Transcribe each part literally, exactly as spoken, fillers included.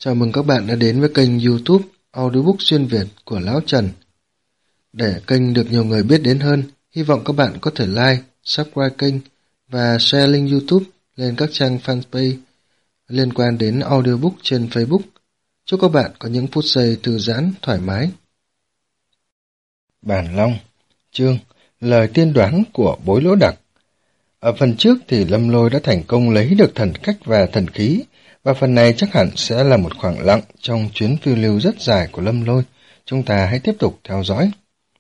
Chào mừng các bạn đã đến với kênh YouTube Audiobook xuyên Việt của Lão Trần. Để kênh được nhiều người biết đến hơn, hy vọng các bạn có thể like, subscribe kênh và share link YouTube lên các trang fanpage liên quan đến audiobook trên Facebook. Chúc các bạn có những phút giây thư giãn, thoải mái. Bản Long, chương Lời tiên đoán của Bối Lỗ Đặc. Ở phần trước thì Lâm Lôi đã thành công lấy được thần cách và thần khí, và phần này chắc hẳn sẽ là một khoảng lặng trong chuyến phiêu lưu rất dài của Lâm Lôi. Chúng ta hãy tiếp tục theo dõi.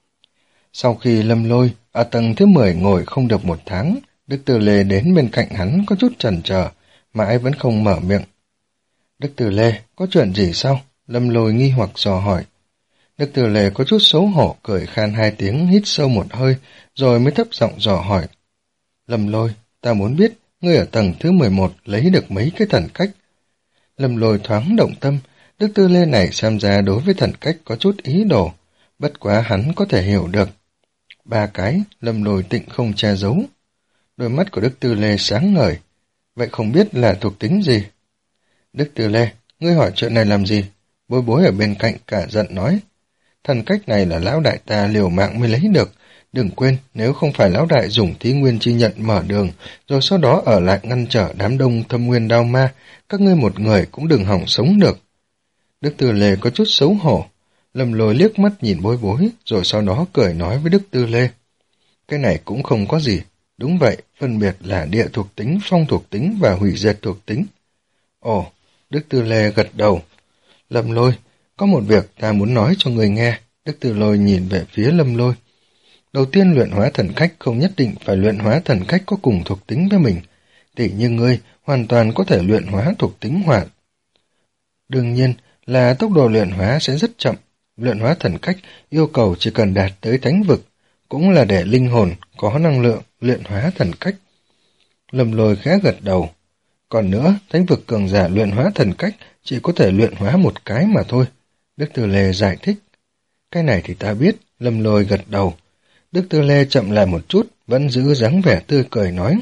Sau khi Lâm Lôi ở tầng thứ mười ngồi không được một tháng, Đức Từ Lê đến bên cạnh hắn có chút chần chờ, mãi vẫn không mở miệng. Đức Từ Lê, có chuyện gì sao? Lâm Lôi nghi hoặc dò hỏi. Đức Từ Lê có chút xấu hổ, cười khan hai tiếng, hít sâu một hơi, rồi mới thấp giọng dò hỏi. Lâm Lôi, ta muốn biết, ngươi ở tầng thứ mười một lấy được mấy cái thần cách? Lâm Lôi thoáng động tâm, Đức Tư Lê này xem ra đối với thần cách có chút ý đồ, bất quá hắn có thể hiểu được. Ba cái, Lâm Lôi tịnh không che giấu. Đôi mắt của Đức Tư Lê sáng ngời, vậy không biết là thuộc tính gì? Đức Tư Lê, ngươi hỏi chuyện này làm gì? Bối Bối ở bên cạnh cả giận nói. Thần cách này là lão đại ta liều mạng mới lấy được. Đừng quên, nếu không phải lão đại dùng thí nguyên chi nhận mở đường, rồi sau đó ở lại ngăn trở đám đông thâm nguyên đao ma, các ngươi một người cũng đừng hỏng sống được. Đức Tư Lê có chút xấu hổ. Lâm Lôi liếc mắt nhìn Bối Bối, rồi sau đó cười nói với Đức Tư Lê. Cái này cũng không có gì. Đúng vậy, phân biệt là địa thuộc tính, phong thuộc tính và hủy diệt thuộc tính. Ồ, Đức Tư Lê gật đầu. Lâm Lôi, có một việc ta muốn nói cho người nghe. Đức Tư Lôi nhìn về phía Lâm Lôi. Đầu tiên, luyện hóa thần cách không nhất định phải luyện hóa thần cách có cùng thuộc tính với mình. Tỷ như ngươi hoàn toàn có thể luyện hóa thuộc tính hỏa. Đương nhiên là tốc độ luyện hóa sẽ rất chậm. Luyện hóa thần cách yêu cầu chỉ cần đạt tới thánh vực, cũng là để linh hồn có năng lượng luyện hóa thần cách. Lâm Lôi khẽ gật đầu. Còn nữa, thánh vực cường giả luyện hóa thần cách chỉ có thể luyện hóa một cái mà thôi. Đức Tư Lê giải thích. Cái này thì ta biết. Lâm Lôi gật đầu. Đức Tư Lê chậm lại một chút, vẫn giữ dáng vẻ tươi cười nói.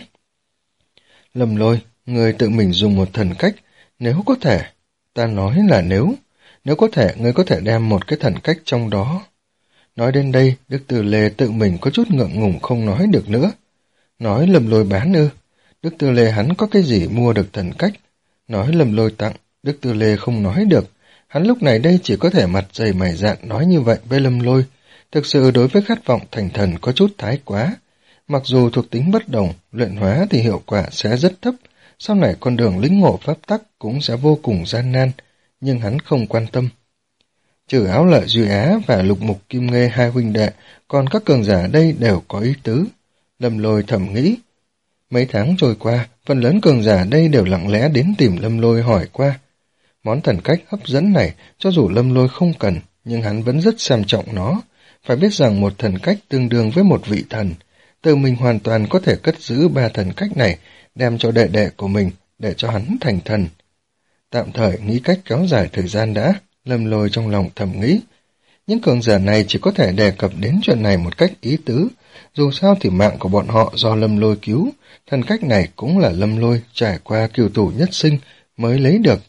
Lâm Lôi, người tự mình dùng một thần cách, nếu có thể, ta nói là nếu, nếu có thể, người có thể đem một cái thần cách trong đó. Nói đến đây, Đức Tư Lê tự mình có chút ngượng ngùng không nói được nữa. Nói Lâm Lôi bán ư, Đức Tư Lê hắn có cái gì mua được thần cách? Nói Lâm Lôi tặng, Đức Tư Lê không nói được, hắn lúc này đây chỉ có thể mặt dày mày dạn nói như vậy với Lâm Lôi. Thực sự đối với khát vọng thành thần có chút thái quá. Mặc dù thuộc tính bất đồng, luyện hóa thì hiệu quả sẽ rất thấp, sau này con đường lĩnh ngộ pháp tắc cũng sẽ vô cùng gian nan, nhưng hắn không quan tâm. Trừ Áo Lợi Duy Á và Lục Mục Kim Nghê hai huynh đệ, còn các cường giả đây đều có ý tứ. Lâm Lôi thầm nghĩ. Mấy tháng trôi qua, phần lớn cường giả đây đều lặng lẽ đến tìm Lâm Lôi hỏi qua. Món thần cách hấp dẫn này, cho dù Lâm Lôi không cần, nhưng hắn vẫn rất xem trọng nó. Phải biết rằng một thần cách tương đương với một vị thần, tự mình hoàn toàn có thể cất giữ ba thần cách này, đem cho đệ đệ của mình, để cho hắn thành thần. Tạm thời nghĩ cách kéo dài thời gian đã, Lâm Lôi trong lòng thầm nghĩ. Những cường giả này chỉ có thể đề cập đến chuyện này một cách ý tứ, dù sao thì mạng của bọn họ do Lâm Lôi cứu, thần cách này cũng là Lâm Lôi trải qua cửu tủ nhất sinh mới lấy được.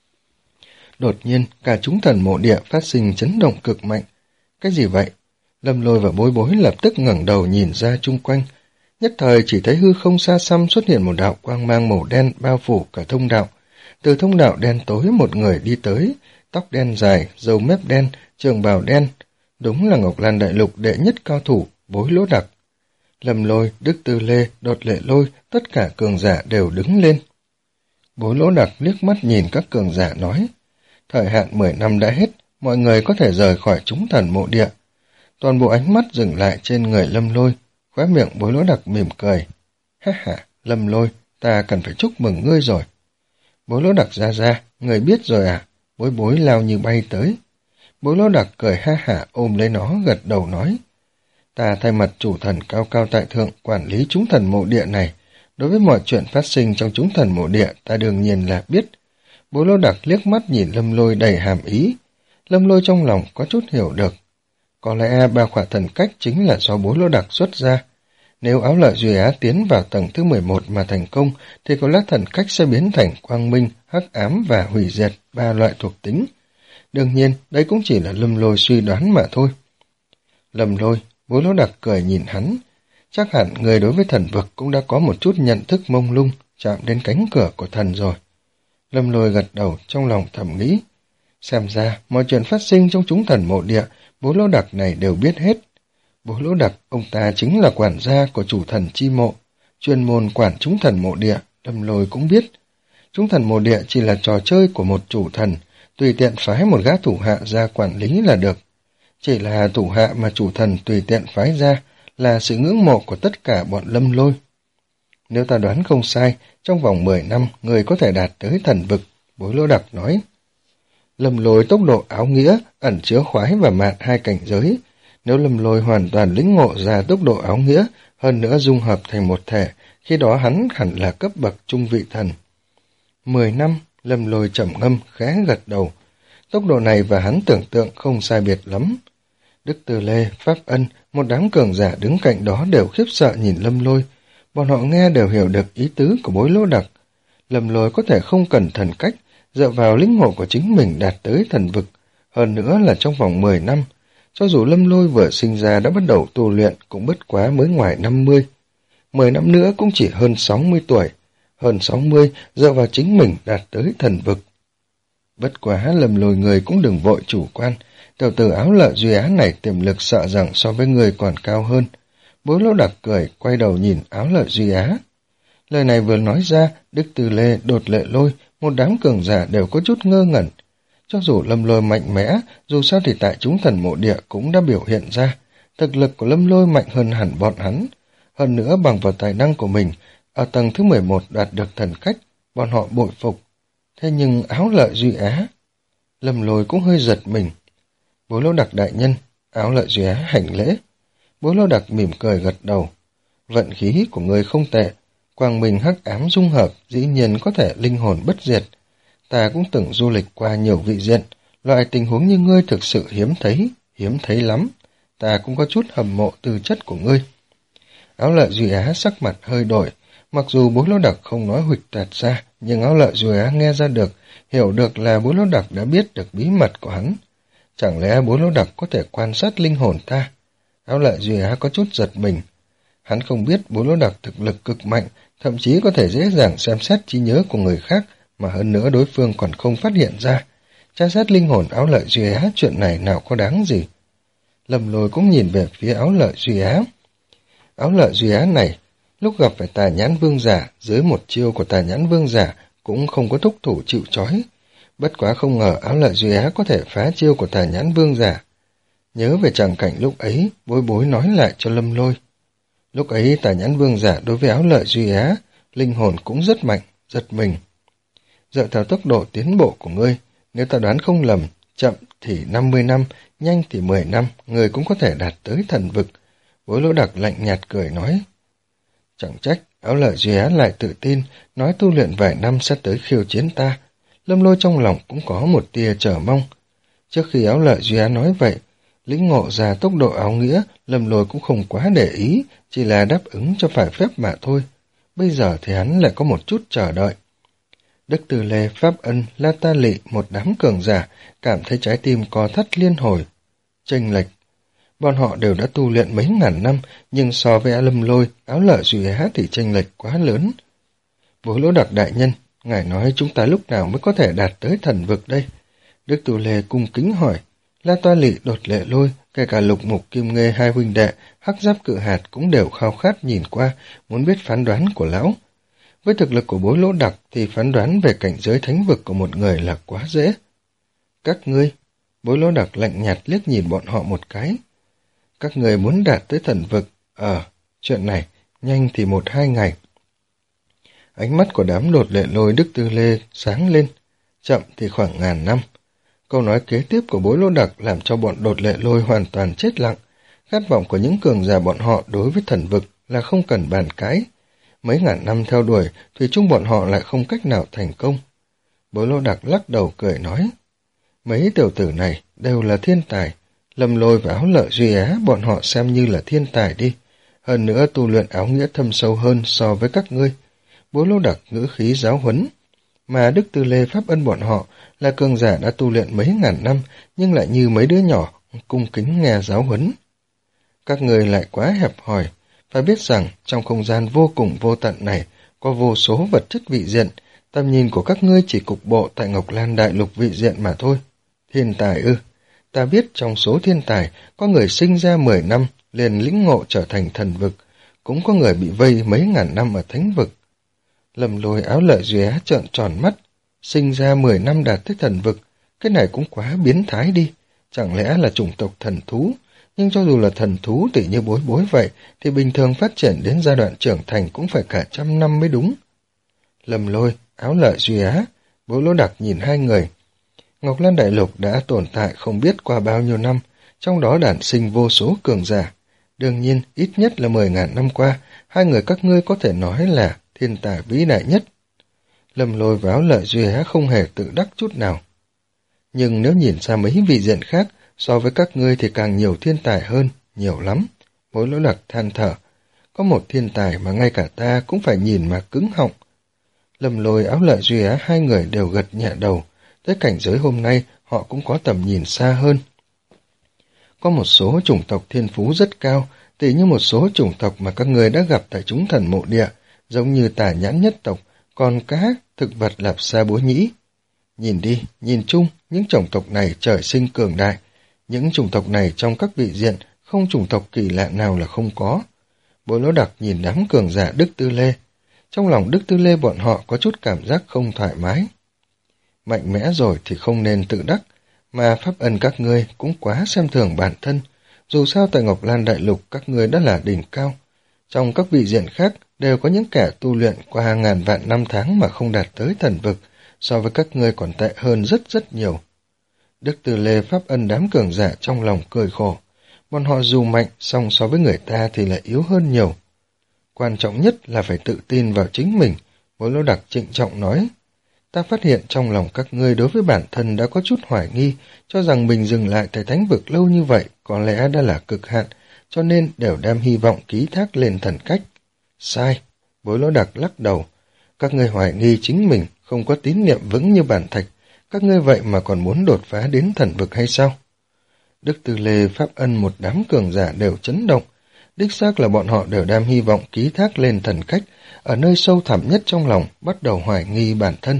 Đột nhiên, cả chúng thần mộ địa phát sinh chấn động cực mạnh. Cái gì vậy? Lâm Lôi và Bối Bối lập tức ngẩng đầu nhìn ra chung quanh. Nhất thời chỉ thấy hư không xa xăm xuất hiện một đạo quang mang màu đen bao phủ cả thông đạo. Từ thông đạo đen tối một người đi tới, tóc đen dài, râu mép đen, trường bào đen. Đúng là Ngọc Lan Đại Lục đệ nhất cao thủ, Bối Lỗ Đặc. Lâm Lôi, Đức Tư Lê, Đột Lệ Lôi, tất cả cường giả đều đứng lên. Bối Lỗ Đặc liếc mắt nhìn các cường giả nói. Thời hạn mười năm đã hết, mọi người có thể rời khỏi chúng thần mộ địa. Toàn bộ ánh mắt dừng lại trên người Lâm Lôi, khóe miệng Bối Lỗ Đặc mỉm cười. Ha ha, Lâm Lôi, ta cần phải chúc mừng ngươi rồi. Bối Lỗ Đặc ra ra, người biết rồi à? Bối Bối lao như bay tới. Bối Lỗ Đặc cười ha hả ôm lấy nó gật đầu nói. Ta thay mặt chủ thần cao cao tại thượng quản lý chúng thần mộ địa này. Đối với mọi chuyện phát sinh trong chúng thần mộ địa ta đương nhiên là biết. Bối Lỗ Đặc liếc mắt nhìn Lâm Lôi đầy hàm ý. Lâm Lôi trong lòng có chút hiểu được. Có lẽ ba khỏa thần cách chính là do Bối Lỗ Đặc xuất ra. Nếu Áo Lợi Duy Á tiến vào tầng thứ mười một mà thành công, thì có lẽ thần cách sẽ biến thành quang minh, hắc ám và hủy diệt, ba loại thuộc tính. Đương nhiên, đây cũng chỉ là Lâm Lôi suy đoán mà thôi. Lâm Lôi, Bối Lỗ Đặc cười nhìn hắn. Chắc hẳn người đối với thần vực cũng đã có một chút nhận thức mông lung, chạm đến cánh cửa của thần rồi. Lâm Lôi gật đầu trong lòng thầm nghĩ. Xem ra, mọi chuyện phát sinh trong chúng thần mộ địa, Bối Lỗ Đặc này đều biết hết. Bối Lỗ Đặc, ông ta chính là quản gia của chủ thần chi mộ, chuyên môn quản chúng thần mộ địa, Lâm Lôi cũng biết. Chúng thần mộ địa chỉ là trò chơi của một chủ thần, tùy tiện phái một gã thủ hạ ra quản lý là được. Chỉ là thủ hạ mà chủ thần tùy tiện phái ra là sự ngưỡng mộ của tất cả bọn Lâm Lôi. Nếu ta đoán không sai, trong vòng mười năm người có thể đạt tới thần vực, Bối Lỗ Đặc nói. Lâm Lôi tốc độ áo nghĩa, ẩn chứa khoái và mạn hai cảnh giới. Nếu Lâm Lôi hoàn toàn lĩnh ngộ ra tốc độ áo nghĩa, hơn nữa dung hợp thành một thể, khi đó hắn hẳn là cấp bậc trung vị thần. Mười năm, Lâm Lôi trầm ngâm, khẽ gật đầu. Tốc độ này và hắn tưởng tượng không sai biệt lắm. Đức Từ Lê, Pháp Ân, một đám cường giả đứng cạnh đó đều khiếp sợ nhìn Lâm Lôi. Bọn họ nghe đều hiểu được ý tứ của Bối Lỗ Đặc. Lâm Lôi có thể không cần thần cách, dựa vào lĩnh ngộ của chính mình đạt tới thần vực, hơn nữa là trong vòng mười năm. Cho dù Lâm Lôi vừa sinh ra đã bắt đầu tu luyện cũng bất quá mới ngoài năm mươi. Mười năm nữa cũng chỉ hơn sáu mươi tuổi. Hơn sáu mươi dựa vào chính mình đạt tới thần vực. Bất quá Lâm Lôi người cũng đừng vội chủ quan. Tiểu tử Áo Lợi Duy Á này tiềm lực sợ rằng so với người còn cao hơn. Bối Lỗ Đặc cười, quay đầu nhìn Áo Lợi Duy Á. Lời này vừa nói ra, Đức Từ Lê, Đột Lệ Lôi, một đám cường giả đều có chút ngơ ngẩn. Cho dù Lâm Lôi mạnh mẽ, dù sao thì tại chúng thần mộ địa cũng đã biểu hiện ra. Thực lực của Lâm Lôi mạnh hơn hẳn bọn hắn. Hơn nữa bằng vào tài năng của mình, ở tầng thứ mười một đạt được thần cách, bọn họ bội phục. Thế nhưng Áo Lợi Duy Á... Lâm Lôi cũng hơi giật mình. Bối Lỗ Đặc đại nhân, Áo Lợi Duy Á hành lễ. Bối Lỗ Đặc mỉm cười gật đầu. Vận khí của người không tệ, quang minh hắc ám dung hợp dĩ nhiên có thể linh hồn bất diệt. Ta cũng từng du lịch qua nhiều vị diện, loại tình huống như ngươi thực sự hiếm thấy, hiếm thấy lắm. Ta cũng có chút hâm mộ tư chất của ngươi. Áo Lợi Duy Á sắc mặt hơi đổi, mặc dù Bối Lỗ Đặc không nói huỵch toẹt ra, nhưng Áo Lợi Duy Á nghe ra được, hiểu được là Bối Lỗ Đặc đã biết được bí mật của hắn. Chẳng lẽ Bối Lỗ Đặc có thể quan sát linh hồn ta? Áo Lợi Duy Á có chút giật mình. Hắn không biết Bối Lỗ Đặc thực lực cực mạnh, thậm chí có thể dễ dàng xem xét trí nhớ của người khác, mà hơn nữa đối phương còn không phát hiện ra. Tra xét linh hồn Áo Lợi Duy Á chuyện này nào có đáng gì. Lâm Lôi cũng nhìn về phía Áo Lợi Duy Á. Áo Lợi Duy Á này, lúc gặp phải Tà Nhãn Vương Giả, dưới một chiêu của Tà Nhãn Vương Giả cũng không có thúc thủ chịu trói. Bất quá không ngờ Áo Lợi Duy Á có thể phá chiêu của Tà Nhãn Vương Giả. Nhớ về tràng cảnh lúc ấy, Bối Bối nói lại cho Lâm Lôi. Lúc ấy Tà Nhãn Vương Giả đối với Áo Lợi Duy Á, linh hồn cũng rất mạnh, giật mình. Dựa theo tốc độ tiến bộ của ngươi, nếu ta đoán không lầm, chậm thì năm mươi năm, nhanh thì mười năm, người cũng có thể đạt tới thần vực. Bối Lỗ Đặc lạnh nhạt cười nói. Chẳng trách, Áo Lợi Duy Á lại tự tin, nói tu luyện vài năm sẽ tới khiêu chiến ta. Lâm Lôi trong lòng cũng có một tia chờ mong. Trước khi Áo Lợi Duy Á nói vậy, lĩnh ngộ ra tốc độ áo nghĩa, Lâm Lôi cũng không quá để ý, chỉ là đáp ứng cho phải phép mà thôi. Bây giờ thì hắn lại có một chút chờ đợi. Đức Từ Lê, Pháp Ân, La Ta Lị, một đám cường giả, cảm thấy trái tim co thắt liên hồi. Chênh lệch. Bọn họ đều đã tu luyện mấy ngàn năm, nhưng so với Lâm Lôi, Áo Lợi Duy Á thì chênh lệch quá lớn. Bối Lỗ Đặc đại nhân, ngài nói chúng ta lúc nào mới có thể đạt tới thần vực đây? Đức Từ Lê cung kính hỏi. La Toa Lị, Đột Lệ Lôi, kể cả Lục Mục Kim Nghê hai huynh đệ, Hắc Giáp Cự Hạt cũng đều khao khát nhìn qua, muốn biết phán đoán của lão. Với thực lực của Bối Lỗ Đặc thì phán đoán về cảnh giới thánh vực của một người là quá dễ. Các ngươi, Bối Lỗ Đặc lạnh nhạt liếc nhìn bọn họ một cái. Các người muốn đạt tới thần vực, ờ, chuyện này, nhanh thì một hai ngày. Ánh mắt của đám Đột Lệ Lôi Đức Tư Lê sáng lên, chậm thì khoảng ngàn năm. Câu nói kế tiếp của Bối Lỗ Đặc làm cho bọn Đột Lệ Lôi hoàn toàn chết lặng. Khát vọng của những cường giả bọn họ đối với thần vực là không cần bàn cãi. Mấy ngàn năm theo đuổi, thì chung bọn họ lại không cách nào thành công. Bối Lỗ Đặc lắc đầu cười nói, mấy tiểu tử này đều là thiên tài. Lâm Lôi và Áo Lợi Duy Á bọn họ xem như là thiên tài đi. hơn nữa tu luyện áo nghĩa thâm sâu hơn so với các ngươi. Bố Lỗ Đặc ngữ khí giáo huấn, mà Đức Tư Lê Pháp Ân bọn họ là cường giả đã tu luyện mấy ngàn năm, nhưng lại như mấy đứa nhỏ, cung kính nghe giáo huấn. Các người lại quá hẹp hòi, phải biết rằng trong không gian vô cùng vô tận này có vô số vật chất vị diện, tầm nhìn của các ngươi chỉ cục bộ tại Ngọc Lan Đại Lục vị diện mà thôi. Thiên tài ư? Ta biết trong số thiên tài có người sinh ra mười năm liền lĩnh ngộ trở thành thần vực, cũng có người bị vây mấy ngàn năm ở thánh vực. Lâm Lôi Áo Lợi Duy Á trợn tròn mắt, sinh ra mười năm đạt tới thần vực, cái này cũng quá biến thái đi, chẳng lẽ là chủng tộc thần thú? Nhưng cho dù là thần thú tỉ như Bối Bối vậy, thì bình thường phát triển đến giai đoạn trưởng thành cũng phải cả trăm năm mới đúng. Lâm Lôi, Áo Lợi Duy Á, Bối Lỗ Đặc nhìn hai người. Ngọc Lan Đại Lục đã tồn tại không biết qua bao nhiêu năm, trong đó đản sinh vô số cường giả. Đương nhiên, ít nhất là mười ngàn năm qua, hai người các ngươi có thể nói là thiên tài vĩ đại nhất. Lâm Lôi và Áo Lợi Duy Á không hề tự đắc chút nào. Nhưng nếu nhìn ra mấy vị diện khác, so với các ngươi thì càng nhiều thiên tài hơn, nhiều lắm. Bối Lỗ Đặc than thở, có một thiên tài mà ngay cả ta cũng phải nhìn mà cứng họng. Lâm Lôi, Áo Lợi Duy Á hai người đều gật nhẹ đầu, tới cảnh giới hôm nay họ cũng có tầm nhìn xa hơn. Có một số chủng tộc thiên phú rất cao, tỉ như một số chủng tộc mà các người đã gặp tại chúng thần mộ địa, giống như Tà Nhãn nhất tộc, còn cá, thực vật Lạp Sa Bố Nhĩ. Nhìn đi, nhìn chung, những chủng tộc này trời sinh cường đại. Những chủng tộc này trong các vị diện, không chủng tộc kỳ lạ nào là không có. Bối Lỗ Đặc nhìn đám cường giả Đức Tư Lê. Trong lòng Đức Tư Lê bọn họ có chút cảm giác không thoải mái. Mạnh mẽ rồi thì không nên tự đắc, mà Pháp Ân các ngươi cũng quá xem thường bản thân. Dù sao tại Ngọc Lan Đại Lục các ngươi đã là đỉnh cao. Trong các vị diện khác đều có những kẻ tu luyện qua hàng ngàn vạn năm tháng mà không đạt tới thần vực, so với các ngươi còn tệ hơn rất rất nhiều. Đức Tư Lê Pháp Ân đám cường giả trong lòng cười khổ. Bọn họ dù mạnh, song so với người ta thì lại yếu hơn nhiều. Quan trọng nhất là phải tự tin vào chính mình, Bối Lỗ Đặc trịnh trọng nói. Ta phát hiện trong lòng các ngươi đối với bản thân đã có chút hoài nghi, cho rằng mình dừng lại tại thánh vực lâu như vậy có lẽ đã là cực hạn, cho nên đều đem hy vọng ký thác lên thần cách. Sai, Bối Lỗ Đặc lắc đầu. Các ngươi hoài nghi chính mình không có tín niệm vững như bản thạch, các ngươi vậy mà còn muốn đột phá đến thần vực hay sao? Đức Tư Lê, Pháp Ân một đám cường giả đều chấn động. Đích xác là bọn họ đều đem hy vọng ký thác lên thần cách, ở nơi sâu thẳm nhất trong lòng bắt đầu hoài nghi bản thân.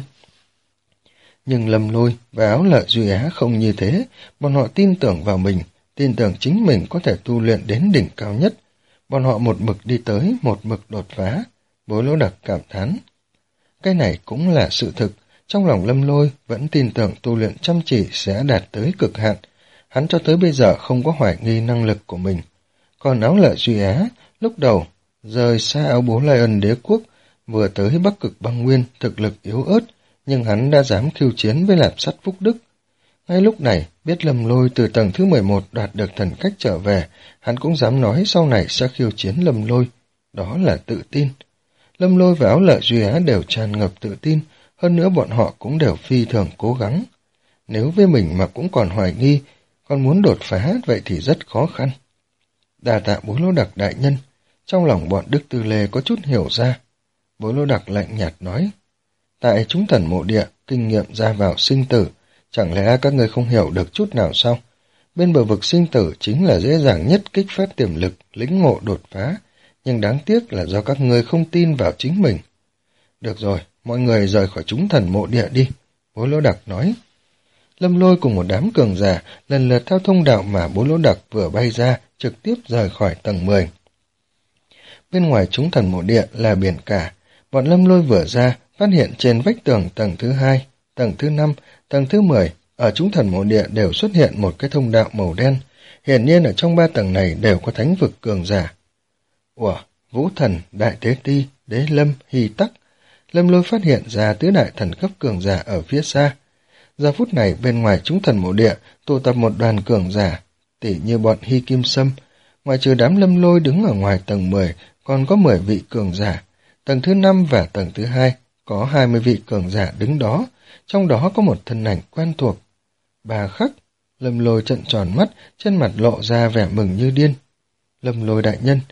Nhưng Lâm Lôi và Áo Lợi Duy Á không như thế, bọn họ tin tưởng vào mình, tin tưởng chính mình có thể tu luyện đến đỉnh cao nhất. Bọn họ một mực đi tới, một mực đột phá. Bối Lỗ Đặc cảm thán. Cái này cũng là sự thực, trong lòng Lâm Lôi vẫn tin tưởng tu luyện chăm chỉ sẽ đạt tới cực hạn. Hắn cho tới bây giờ không có hoài nghi năng lực của mình. Còn Áo Lợi Duy Á, lúc đầu, rời xa áo bố Lai Ân đế quốc, vừa tới Bắc Cực Băng Nguyên, thực lực yếu ớt, nhưng hắn đã dám khiêu chiến với Lạp Sắt Phúc Đức. Ngay lúc này, biết Lâm Lôi từ tầng thứ mười một đoạt được thần cách trở về, hắn cũng dám nói sau này sẽ khiêu chiến Lâm Lôi. Đó là tự tin. Lâm Lôi và Áo Lợi Duy Á đều tràn ngập tự tin, hơn nữa bọn họ cũng đều phi thường cố gắng. Nếu với mình mà cũng còn hoài nghi, còn muốn đột phá vậy thì rất khó khăn. Đà tạ Bối Lỗ Đặc đại nhân, trong lòng bọn Đức Tư Lê có chút hiểu ra. Bối Lỗ Đặc lạnh nhạt nói, tại chúng thần mộ địa, kinh nghiệm ra vào sinh tử, chẳng lẽ các người không hiểu được chút nào sao? Bên bờ vực sinh tử chính là dễ dàng nhất kích phát tiềm lực, lĩnh ngộ đột phá, nhưng đáng tiếc là do các người không tin vào chính mình. Được rồi, mọi người rời khỏi chúng thần mộ địa đi, Bối Lỗ Đặc nói. Lâm Lôi cùng một đám cường giả lần lượt theo thông đạo mà Bối Lỗ Đặc vừa bay ra, trực tiếp rời khỏi tầng mười. Bên ngoài chúng thần mộ địa là biển cả, bọn Lâm Lôi vừa ra, phát hiện trên vách tường tầng thứ hai, tầng thứ năm, tầng thứ mười, ở chúng thần mộ địa đều xuất hiện một cái thông đạo màu đen, hiển nhiên ở trong ba tầng này đều có thánh vực cường giả. Ủa, Vũ Thần, Đại Tế Ti, Đế Lâm, Hy Tắc, Lâm Lôi phát hiện ra tứ đại thần cấp cường giả ở phía xa. Giờ phút này bên ngoài chúng thần mộ địa tụ tập một đoàn cường giả, tỉ như bọn Hy Kim Sâm. Ngoài trừ đám Lâm Lôi đứng ở ngoài tầng mười, còn có mười vị cường giả. Tầng thứ năm và tầng thứ hai có hai mươi vị cường giả đứng đó, trong đó có một thân ảnh quen thuộc. Bà Khắc, Lâm Lôi trợn tròn mắt, trên mặt lộ ra vẻ mừng như điên. Lâm Lôi đại nhân,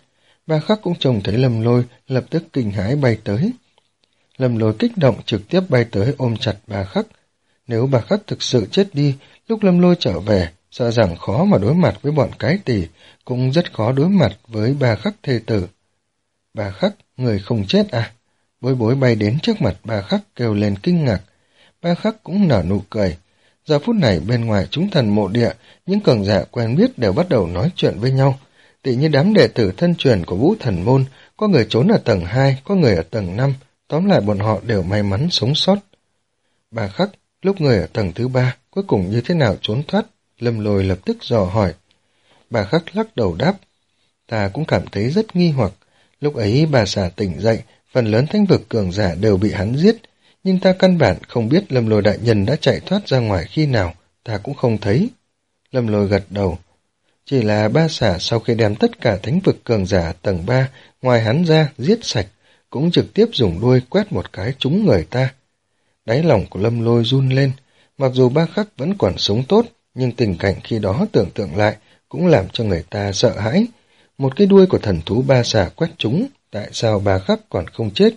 Ba Khắc cũng trông thấy Lâm Lôi, lập tức kinh hãi bay tới. Lâm Lôi kích động trực tiếp bay tới ôm chặt Ba Khắc. Nếu Ba Khắc thực sự chết đi, lúc Lâm Lôi trở về, sợ rằng khó mà đối mặt với bọn cái tỷ, cũng rất khó đối mặt với Ba Khắc thê tử. Ba Khắc, người không chết à? Bối Bối bay đến trước mặt Ba Khắc kêu lên kinh ngạc. Ba Khắc cũng nở nụ cười. Giờ phút này bên ngoài chúng thần mộ địa, những cường giả quen biết đều bắt đầu nói chuyện với nhau. Tỉ như đám đệ tử thân truyền của Vũ Thần Môn, có người trốn ở tầng hai, có người ở tầng năm, tóm lại bọn họ đều may mắn sống sót. Ba Khắc, lúc người ở tầng thứ ba, cuối cùng như thế nào trốn thoát? Lâm Lôi lập tức dò hỏi. Ba Khắc lắc đầu đáp. Ta cũng cảm thấy rất nghi hoặc. Lúc ấy bà xà tỉnh dậy, phần lớn thánh vực cường giả đều bị hắn giết, nhưng ta căn bản không biết Lâm Lôi đại nhân đã chạy thoát ra ngoài khi nào, ta cũng không thấy. Lâm Lôi gật đầu. Chỉ là ba xà sau khi đem tất cả thánh vực cường giả tầng ba, ngoài hắn ra, giết sạch, cũng trực tiếp dùng đuôi quét một cái trúng người ta. Đáy lòng của Lâm Lôi run lên, mặc dù Ba Khắc vẫn còn sống tốt, nhưng tình cảnh khi đó tưởng tượng lại cũng làm cho người ta sợ hãi. Một cái đuôi của thần thú ba xà quét trúng, tại sao Ba Khắc còn không chết?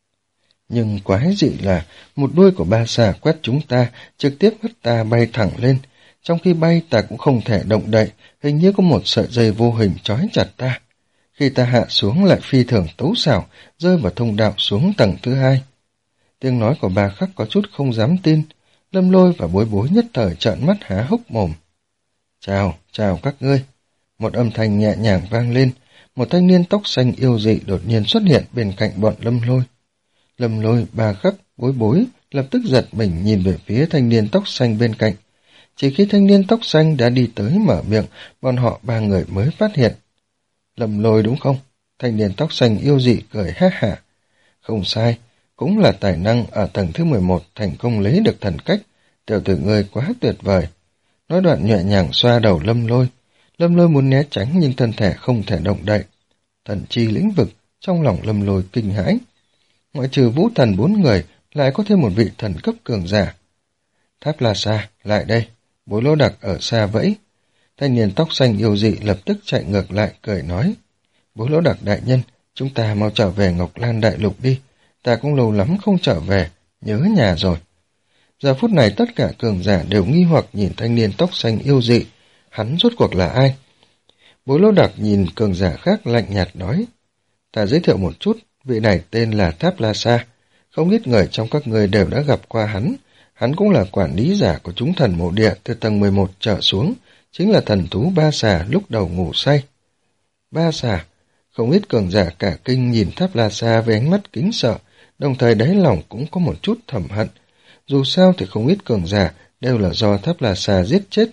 Nhưng quái dị là, một đuôi của ba xà quét chúng ta, trực tiếp hất ta bay thẳng lên. Trong khi bay ta cũng không thể động đậy, hình như có một sợi dây vô hình trói chặt ta. Khi ta hạ xuống lại phi thường tấu xảo, rơi vào thông đạo xuống tầng thứ hai. Tiếng nói của Ba Khắc có chút không dám tin. Lâm Lôi và Bối Bối nhất thời trợn mắt há hốc mồm. Chào, chào các ngươi. Một âm thanh nhẹ nhàng vang lên, một thanh niên tóc xanh yêu dị đột nhiên xuất hiện bên cạnh bọn Lâm Lôi. Lâm Lôi, Ba Khắc, Bối Bối lập tức giật mình nhìn về phía thanh niên tóc xanh bên cạnh. Chỉ khi thanh niên tóc xanh đã đi tới mở miệng, bọn họ ba người mới phát hiện. Lâm Lôi đúng không? Thanh niên tóc xanh yêu dị cười ha hả. Không sai, cũng là tài năng ở tầng thứ mười một thành công lấy được thần cách. Tiểu tử ngươi quá tuyệt vời. Nói đoạn nhẹ nhàng xoa đầu Lâm Lôi. Lâm Lôi muốn né tránh nhưng thân thể không thể động đậy. Thần chi lĩnh vực, trong lòng Lâm Lôi kinh hãi. Ngoại trừ Vũ Thần bốn người, lại có thêm một vị thần cấp cường giả. Tháp La Sa, lại đây. Bối Lỗ Đặc ở xa vẫy. Thanh niên tóc xanh yêu dị lập tức chạy ngược lại cười nói. Bối Lỗ Đặc đại nhân, chúng ta mau trở về Ngọc Lan Đại Lục đi. Ta cũng lâu lắm không trở về, nhớ nhà rồi. Giờ phút này tất cả cường giả đều nghi hoặc nhìn thanh niên tóc xanh yêu dị. Hắn rốt cuộc là ai? Bối Lỗ Đặc nhìn cường giả khác lạnh nhạt nói. Ta giới thiệu một chút, vị này tên là Tháp La Sa. Không ít người trong các người đều đã gặp qua hắn. Hắn cũng là quản lý giả của chúng thần mộ địa từ tầng mười một trở xuống, chính là thần thú ba xà lúc đầu ngủ say. Ba xà, không ít cường giả cả kinh nhìn Tháp La Sa với ánh mắt kính sợ, đồng thời đáy lòng cũng có một chút thầm hận. Dù sao thì không ít cường giả đều là do Tháp La Sa giết chết.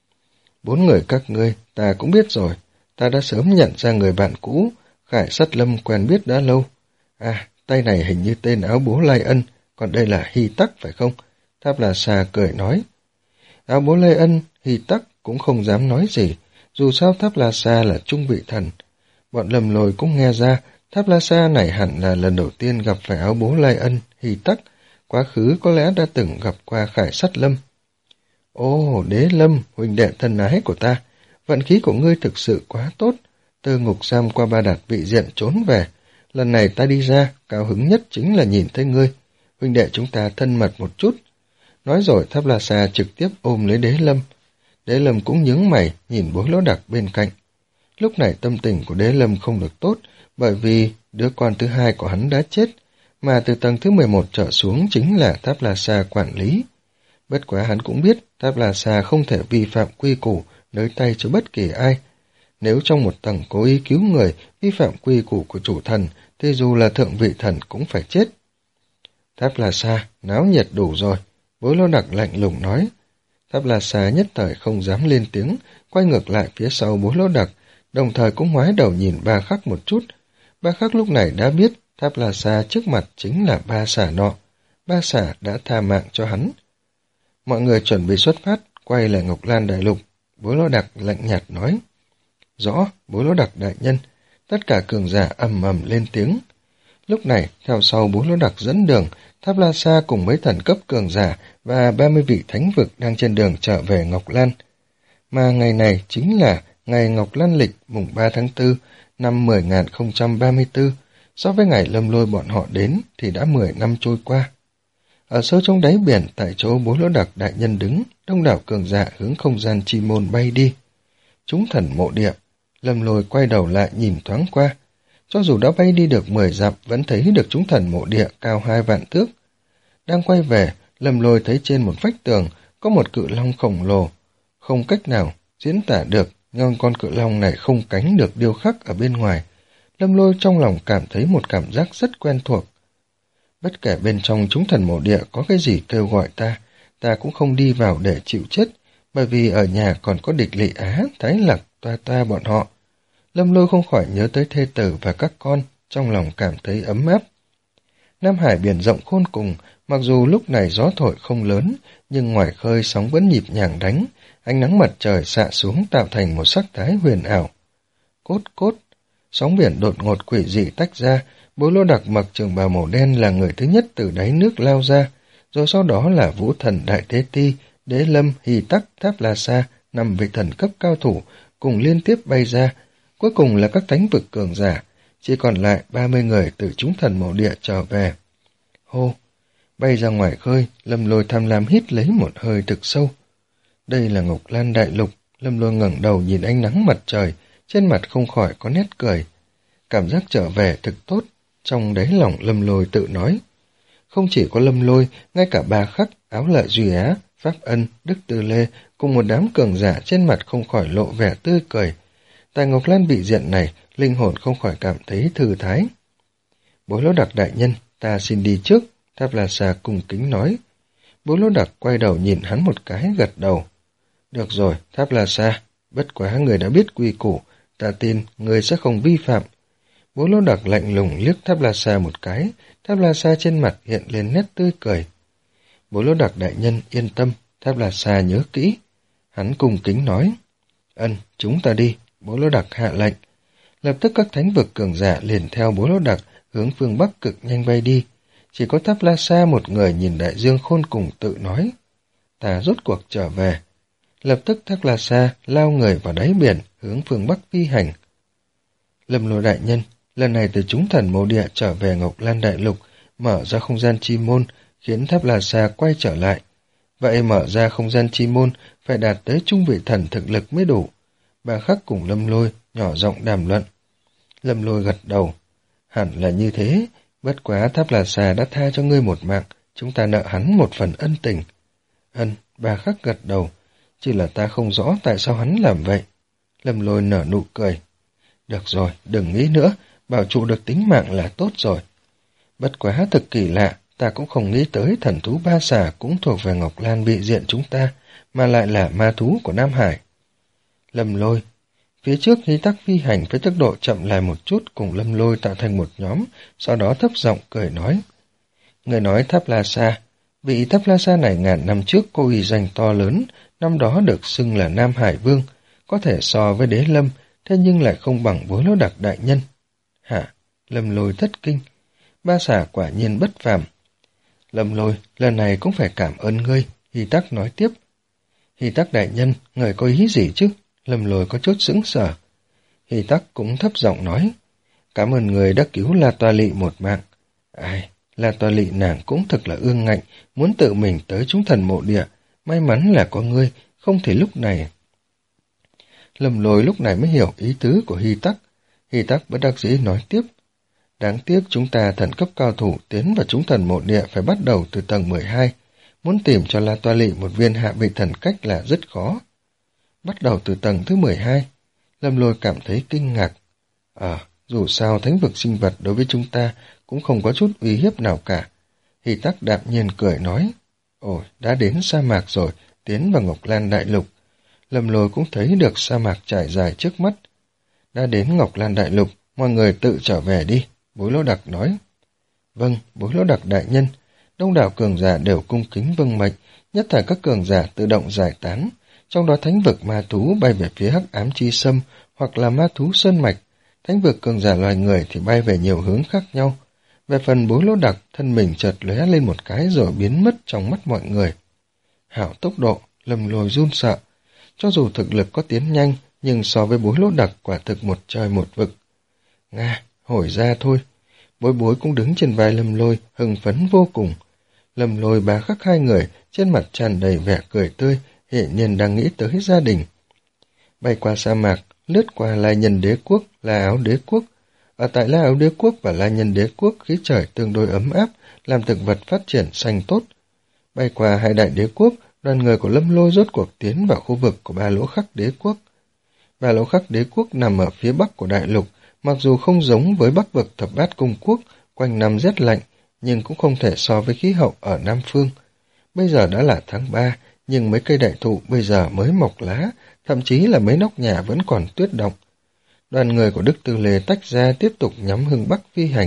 Bốn người các ngươi, ta cũng biết rồi, ta đã sớm nhận ra người bạn cũ, Khải Sắt Lâm quen biết đã lâu. À, tay này hình như tên áo bố Lai Ân, còn đây là Hy Tắc phải không? Tháp La Sa cười nói. Áo bố Lai Ân, Hy Tắc cũng không dám nói gì, dù sao Tháp La Sa là trung vị thần. Bọn Lâm Lôi cũng nghe ra, Tháp La Sa này hẳn là lần đầu tiên gặp phải áo bố Lai Ân, Hy Tắc, quá khứ có lẽ đã từng gặp qua Khải Sắt Lâm. Ồ, Đế Lâm, huynh đệ thân ái của ta, vận khí của ngươi thực sự quá tốt, từ ngục giam qua ba đạt vị diện trốn về. Lần này ta đi ra, cao hứng nhất chính là nhìn thấy ngươi, huynh đệ chúng ta thân mật một chút. Nói rồi Tháp La Sa trực tiếp ôm lấy Đế Lâm. Đế Lâm cũng nhướng mày, nhìn Bối Lỗ Đặc bên cạnh. Lúc này tâm tình của Đế Lâm không được tốt, bởi vì đứa con thứ hai của hắn đã chết, mà từ tầng thứ mười một trở xuống chính là Tháp La Sa quản lý. Bất quá hắn cũng biết Tháp La Sa không thể vi phạm quy củ, nới tay cho bất kỳ ai. Nếu trong một tầng cố ý cứu người, vi phạm quy củ của chủ thần, thì dù là thượng vị thần cũng phải chết. Tháp La Sa, náo nhiệt đủ rồi, Bối Lỗ Đặc lạnh lùng nói. Tháp La Sa nhất thời không dám lên tiếng, quay ngược lại phía sau Bối Lỗ Đặc, đồng thời cũng ngoái đầu nhìn Ba Khắc một chút. Ba Khắc lúc này đã biết Tháp La Sa trước mặt chính là ba xà nọ. Ba xà đã tha mạng cho hắn. Mọi người chuẩn bị xuất phát, quay lại Ngọc Lan Đại Lục. Bối Lỗ Đặc lạnh nhạt nói. Rõ, Bối Lỗ Đặc đại nhân. Tất cả cường giả ầm ầm lên tiếng. Lúc này, theo sau Bối Lỗ Đặc dẫn đường, Tháp La Sa cùng mấy thần cấp cường giả và ba mươi vị thánh vực đang trên đường trở về Ngọc Lan. Mà ngày này chính là ngày Ngọc Lan lịch mùng ba tháng tư năm mười nghìn không trăm ba mươi tư, so với ngày Lâm Lôi bọn họ đến thì đã mười năm trôi qua. Ở sâu trong đáy biển, tại chỗ Bố Lỗ Đặc đại nhân đứng, đông đảo cường giả hướng không gian chi môn bay đi. Chúng thần mộ địa, Lâm Lôi quay đầu lại nhìn thoáng qua. Cho dù đã bay đi được mười dặm, vẫn thấy được chúng thần mộ địa cao hai vạn thước. Đang quay về, Lâm Lôi thấy trên một vách tường có một cự long khổng lồ. Không cách nào diễn tả được, nhưng con cự long này không cánh được điêu khắc ở bên ngoài. Lâm Lôi trong lòng cảm thấy một cảm giác rất quen thuộc. Bất kể bên trong chúng thần mộ địa có cái gì kêu gọi ta, ta cũng không đi vào để chịu chết, bởi vì ở nhà còn có Địch Lị Á, Thái Lặc, Toa Toa bọn họ. Lâm Lôi không khỏi nhớ tới thê tử và các con, trong lòng cảm thấy ấm áp. Nam Hải biển rộng khôn cùng, mặc dù lúc này gió thổi không lớn, nhưng ngoài khơi sóng vẫn nhịp nhàng đánh, ánh nắng mặt trời xạ xuống tạo thành một sắc thái huyền ảo. Cốt cốt, sóng biển đột ngột quỷ dị tách ra, Bố Lỗ Đặc mặc trường bào màu đen là người thứ nhất từ đáy nước lao ra, rồi sau đó là Vũ Thần Đại Tế Ti, Đế Lâm, Hy Tắc, Tháp La Sa, năm vị thần cấp cao thủ, cùng liên tiếp bay ra. Cuối cùng là các thánh vực cường giả, chỉ còn lại ba mươi người từ chúng thần mộ địa trở về. Hô! Bay ra ngoài khơi, Lâm Lôi tham lam hít lấy một hơi thực sâu. Đây là Ngọc Lan Đại Lục, Lâm Lôi ngẩng đầu nhìn ánh nắng mặt trời, trên mặt không khỏi có nét cười. Cảm giác trở về thực tốt, trong đáy lòng Lâm Lôi tự nói. Không chỉ có Lâm Lôi, ngay cả Ba Khắc, Áo Lợi Duy Á, Pháp Ân, Đức Tư Lê, cùng một đám cường giả trên mặt không khỏi lộ vẻ tươi cười. Tại Ngọc Lan bị diện này, linh hồn không khỏi cảm thấy thư thái. Bố Lỗ Đặc đại nhân, ta xin đi trước, Tháp La Sa cung kính nói. Bố Lỗ Đặc quay đầu nhìn hắn một cái, gật đầu. Được rồi, Tháp La Sa, bất quá người đã biết quy củ, ta tin người sẽ không vi phạm. Bố Lỗ Đặc lạnh lùng liếc Tháp La Sa một cái, Tháp La Sa trên mặt hiện lên nét tươi cười. Bố Lỗ Đặc đại nhân yên tâm, Tháp La Sa nhớ kỹ. Hắn cung kính nói. Ân, chúng ta đi, Bố Lỗ Đặc hạ lệnh. Lập tức các thánh vực cường giả liền theo Bố Lỗ Đặc hướng phương Bắc cực nhanh bay đi. Chỉ có Tháp La Sa một người nhìn đại dương khôn cùng tự nói. Ta rốt cuộc trở về. Lập tức Tháp La Sa lao người vào đáy biển hướng phương Bắc phi hành. Lâm Lôi đại nhân, lần này từ chúng thần mộ địa trở về Ngọc Lan Đại Lục, mở ra không gian chi môn, khiến Tháp La Sa quay trở lại. Vậy mở ra không gian chi môn phải đạt tới trung vị thần thực lực mới đủ. Ba Khắc cùng Lâm Lôi nhỏ giọng đàm luận. Lâm Lôi gật đầu. Hẳn là như thế, bất quá Tháp La Sa đã tha cho ngươi một mạng, chúng ta nợ hắn một phần ân tình. Ân, Ba Khắc gật đầu, chỉ là ta không rõ tại sao hắn làm vậy. Lâm Lôi nở nụ cười. Được rồi, đừng nghĩ nữa, bảo trụ được tính mạng là tốt rồi. Bất quá thực kỳ lạ, ta cũng không nghĩ tới thần thú Ba Xà cũng thuộc về Ngọc Lan bị diện chúng ta, mà lại là ma thú của Nam Hải. Lâm Lôi. Phía trước Hy Tắc phi hành với tốc độ chậm lại một chút cùng Lâm Lôi tạo thành một nhóm, sau đó thấp giọng cười nói. Người nói Tháp La Sa, vị Tháp La Sa này ngàn năm trước có uy danh to lớn, năm đó được xưng là Nam Hải Vương, có thể so với Đế Lâm, thế nhưng lại không bằng Bố Lỗ Đặc đại nhân. Hả? Lâm Lôi thất kinh. Ba Xà quả nhiên bất phàm. Lâm Lôi, lần này cũng phải cảm ơn ngươi, Hy Tắc nói tiếp. Hy Tắc đại nhân, người có ý gì chứ? Lâm Lôi có chút sững sờ. Hy Tắc cũng thấp giọng nói. Cảm ơn người đã cứu La Toa Lị một mạng. Ai, La Toa Lị nàng cũng thật là ương ngạnh, muốn tự mình tới chúng thần mộ địa. May mắn là có ngươi, không thể lúc này. Lâm Lôi lúc này mới hiểu ý tứ của Hy Tắc. Hy Tắc bất đắc dĩ nói tiếp. Đáng tiếc chúng ta thần cấp cao thủ tiến vào chúng thần mộ địa phải bắt đầu từ tầng mười hai. Muốn tìm cho La Toa Lị một viên hạ vị thần cách là rất khó. Bắt đầu từ tầng thứ mười hai. Lâm Lôi cảm thấy kinh ngạc. Ờ, dù sao thánh vực sinh vật đối với chúng ta cũng không có chút uy hiếp nào cả. Hy Tắc đạm nhiên cười nói. Ồ, đã đến sa mạc rồi, tiến vào Ngọc Lan Đại Lục. Lâm Lôi cũng thấy được sa mạc trải dài trước mắt. Đã đến Ngọc Lan Đại Lục, mọi người tự trở về đi, Bố Lỗ Đặc nói. Vâng, Bố Lỗ Đặc đại nhân. Đông đảo cường giả đều cung kính vâng mệnh, nhất thời các cường giả tự động giải tán. Trong đó thánh vực ma thú bay về phía Hắc Ám Chi Sâm hoặc là ma thú Sơn Mạch. Thánh vực cường giả loài người thì bay về nhiều hướng khác nhau. Về phần Bố Lỗ Đặc, thân mình chợt lóe lên một cái rồi biến mất trong mắt mọi người. Hảo tốc độ, Lâm Lôi run sợ. Cho dù thực lực có tiến nhanh, nhưng so với Bối Lỗ Đặc quả thực một trời một vực. Nga, hỏi ra thôi. Bối Bối cũng đứng trên vai Lâm Lôi, hưng phấn vô cùng. Lâm Lôi Bá Khắc hai người, trên mặt tràn đầy vẻ cười tươi, hiển nhiên đang nghĩ tới gia đình. Bay qua sa mạc, lướt qua La Nhân Đế Quốc, La Áo Đế Quốc. Ở tại La Áo Đế Quốc và La Nhân Đế Quốc, khí trời tương đối ấm áp, làm thực vật phát triển xanh tốt. Bay qua hai đại đế quốc, đoàn người của Lâm Lôi rốt cuộc tiến vào khu vực của Ba Lỗ Khắc Đế Quốc. Ba Lỗ Khắc Đế Quốc nằm ở phía bắc của đại lục, mặc dù không giống với Bắc vực Thập Bát Cung Quốc, quanh năm rét lạnh, nhưng cũng không thể so với khí hậu ở Nam Phương. Bây giờ đã là tháng ba, nhưng mấy cây đại thụ bây giờ mới mọc lá, thậm chí là mấy nóc nhà vẫn còn tuyết động. Đoàn người của Đức Tư Lê tách ra tiếp tục nhắm hướng bắc phi hành.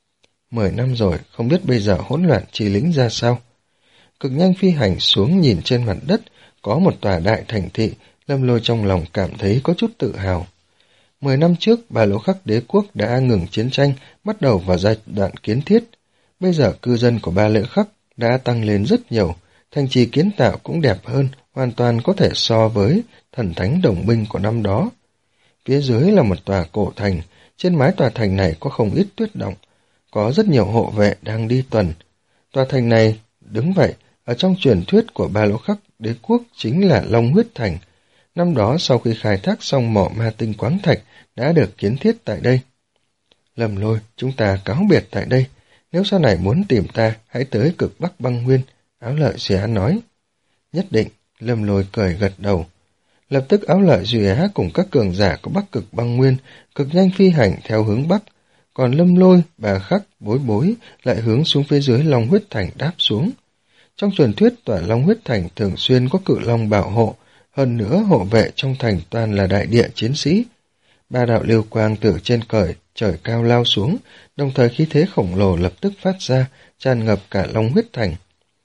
Mười năm rồi, không biết bây giờ hỗn loạn chi lĩnh ra sao. Cực nhanh phi hành xuống nhìn trên mặt đất, có một tòa đại thành thị, Lâm Lôi trong lòng cảm thấy có chút tự hào. Mười năm trước, Ba Lỗ Khắc Đế Quốc đã ngừng chiến tranh, bắt đầu vào giai đoạn kiến thiết. Bây giờ cư dân của Ba Lỗ Khắc đã tăng lên rất nhiều, thành trì kiến tạo cũng đẹp hơn, hoàn toàn có thể so với thần thánh đồng minh của năm đó. Phía dưới là một tòa cổ thành, trên mái tòa thành này có không ít tuyết động, có rất nhiều hộ vệ đang đi tuần. Tòa thành này đứng vậy, ở trong truyền thuyết của Ba Lỗ Khắc Đế Quốc chính là Long Huyết Thành. Năm đó sau khi khai thác xong mỏ ma tinh quáng thạch đã được kiến thiết tại đây. Lâm Lôi, chúng ta cáo biệt tại đây. Nếu sau này muốn tìm ta, hãy tới cực Bắc Băng Nguyên, Áo Lợi Duy Á nói. Nhất định, Lâm Lôi cười gật đầu. Lập tức Áo Lợi Duy Á cùng các cường giả của Bắc cực Băng Nguyên cực nhanh phi hành theo hướng Bắc, còn Lâm Lôi, Bà Khắc, Bối Bối lại hướng xuống phía dưới Long Huyết Thành đáp xuống. Trong truyền thuyết tòa Long Huyết Thành thường xuyên có cự long bảo hộ, hơn nữa hộ vệ trong thành toàn là đại địa chiến sĩ. Ba đạo lưu quang từ trên cởi trời cao lao xuống, đồng thời khí thế khổng lồ lập tức phát ra, tràn ngập cả Long Huyết Thành.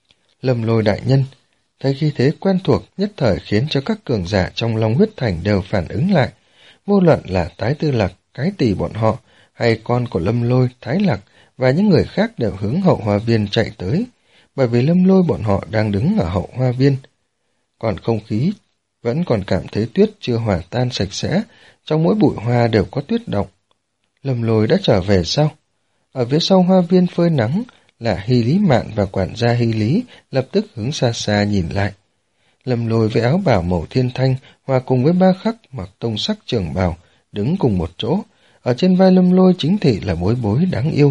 Lâm Lôi đại nhân, thấy khí thế quen thuộc nhất thời khiến cho các cường giả trong Long Huyết Thành đều phản ứng lại. Vô luận là Tái Tư Lạc, Cái Tỷ bọn họ, hay con của Lâm Lôi, Thái Lạc và những người khác đều hướng hậu hoa viên chạy tới, bởi vì Lâm Lôi bọn họ đang đứng ở hậu hoa viên. Còn không khí vẫn còn cảm thấy tuyết chưa hòa tan sạch sẽ, trong mỗi bụi hoa đều có tuyết động. Lâm Lôi đã trở về sao? Ở phía sau hoa viên phơi nắng là Hy Lý Mạn và quản gia Hy Lý lập tức hướng xa xa nhìn lại. Lâm Lôi với áo bào màu thiên thanh hòa cùng với Ba Khắc mặc tông sắc trường bào đứng cùng một chỗ. Ở trên vai Lâm Lôi chính thị là Bối Bối đáng yêu.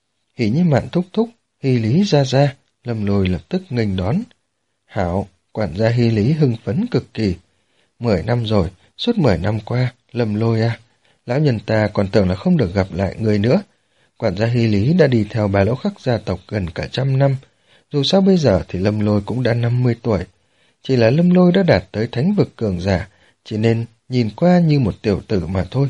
Hỉ Như Mạn thúc thúc, Hy Lý ra ra, Lâm Lôi lập tức nghênh đón. Hảo, quản gia Hy Lý hưng phấn cực kỳ. Mười năm rồi, suốt mười năm qua, Lâm Lôi à, lão nhân ta còn tưởng là không được gặp lại người nữa. Quản gia Hy Lý đã đi theo Ba Lỗ Khắc gia tộc gần cả trăm năm. Dù sao bây giờ thì Lâm Lôi cũng đã năm mươi tuổi. Chỉ là Lâm Lôi đã đạt tới thánh vực cường giả, chỉ nên nhìn qua như một tiểu tử mà thôi.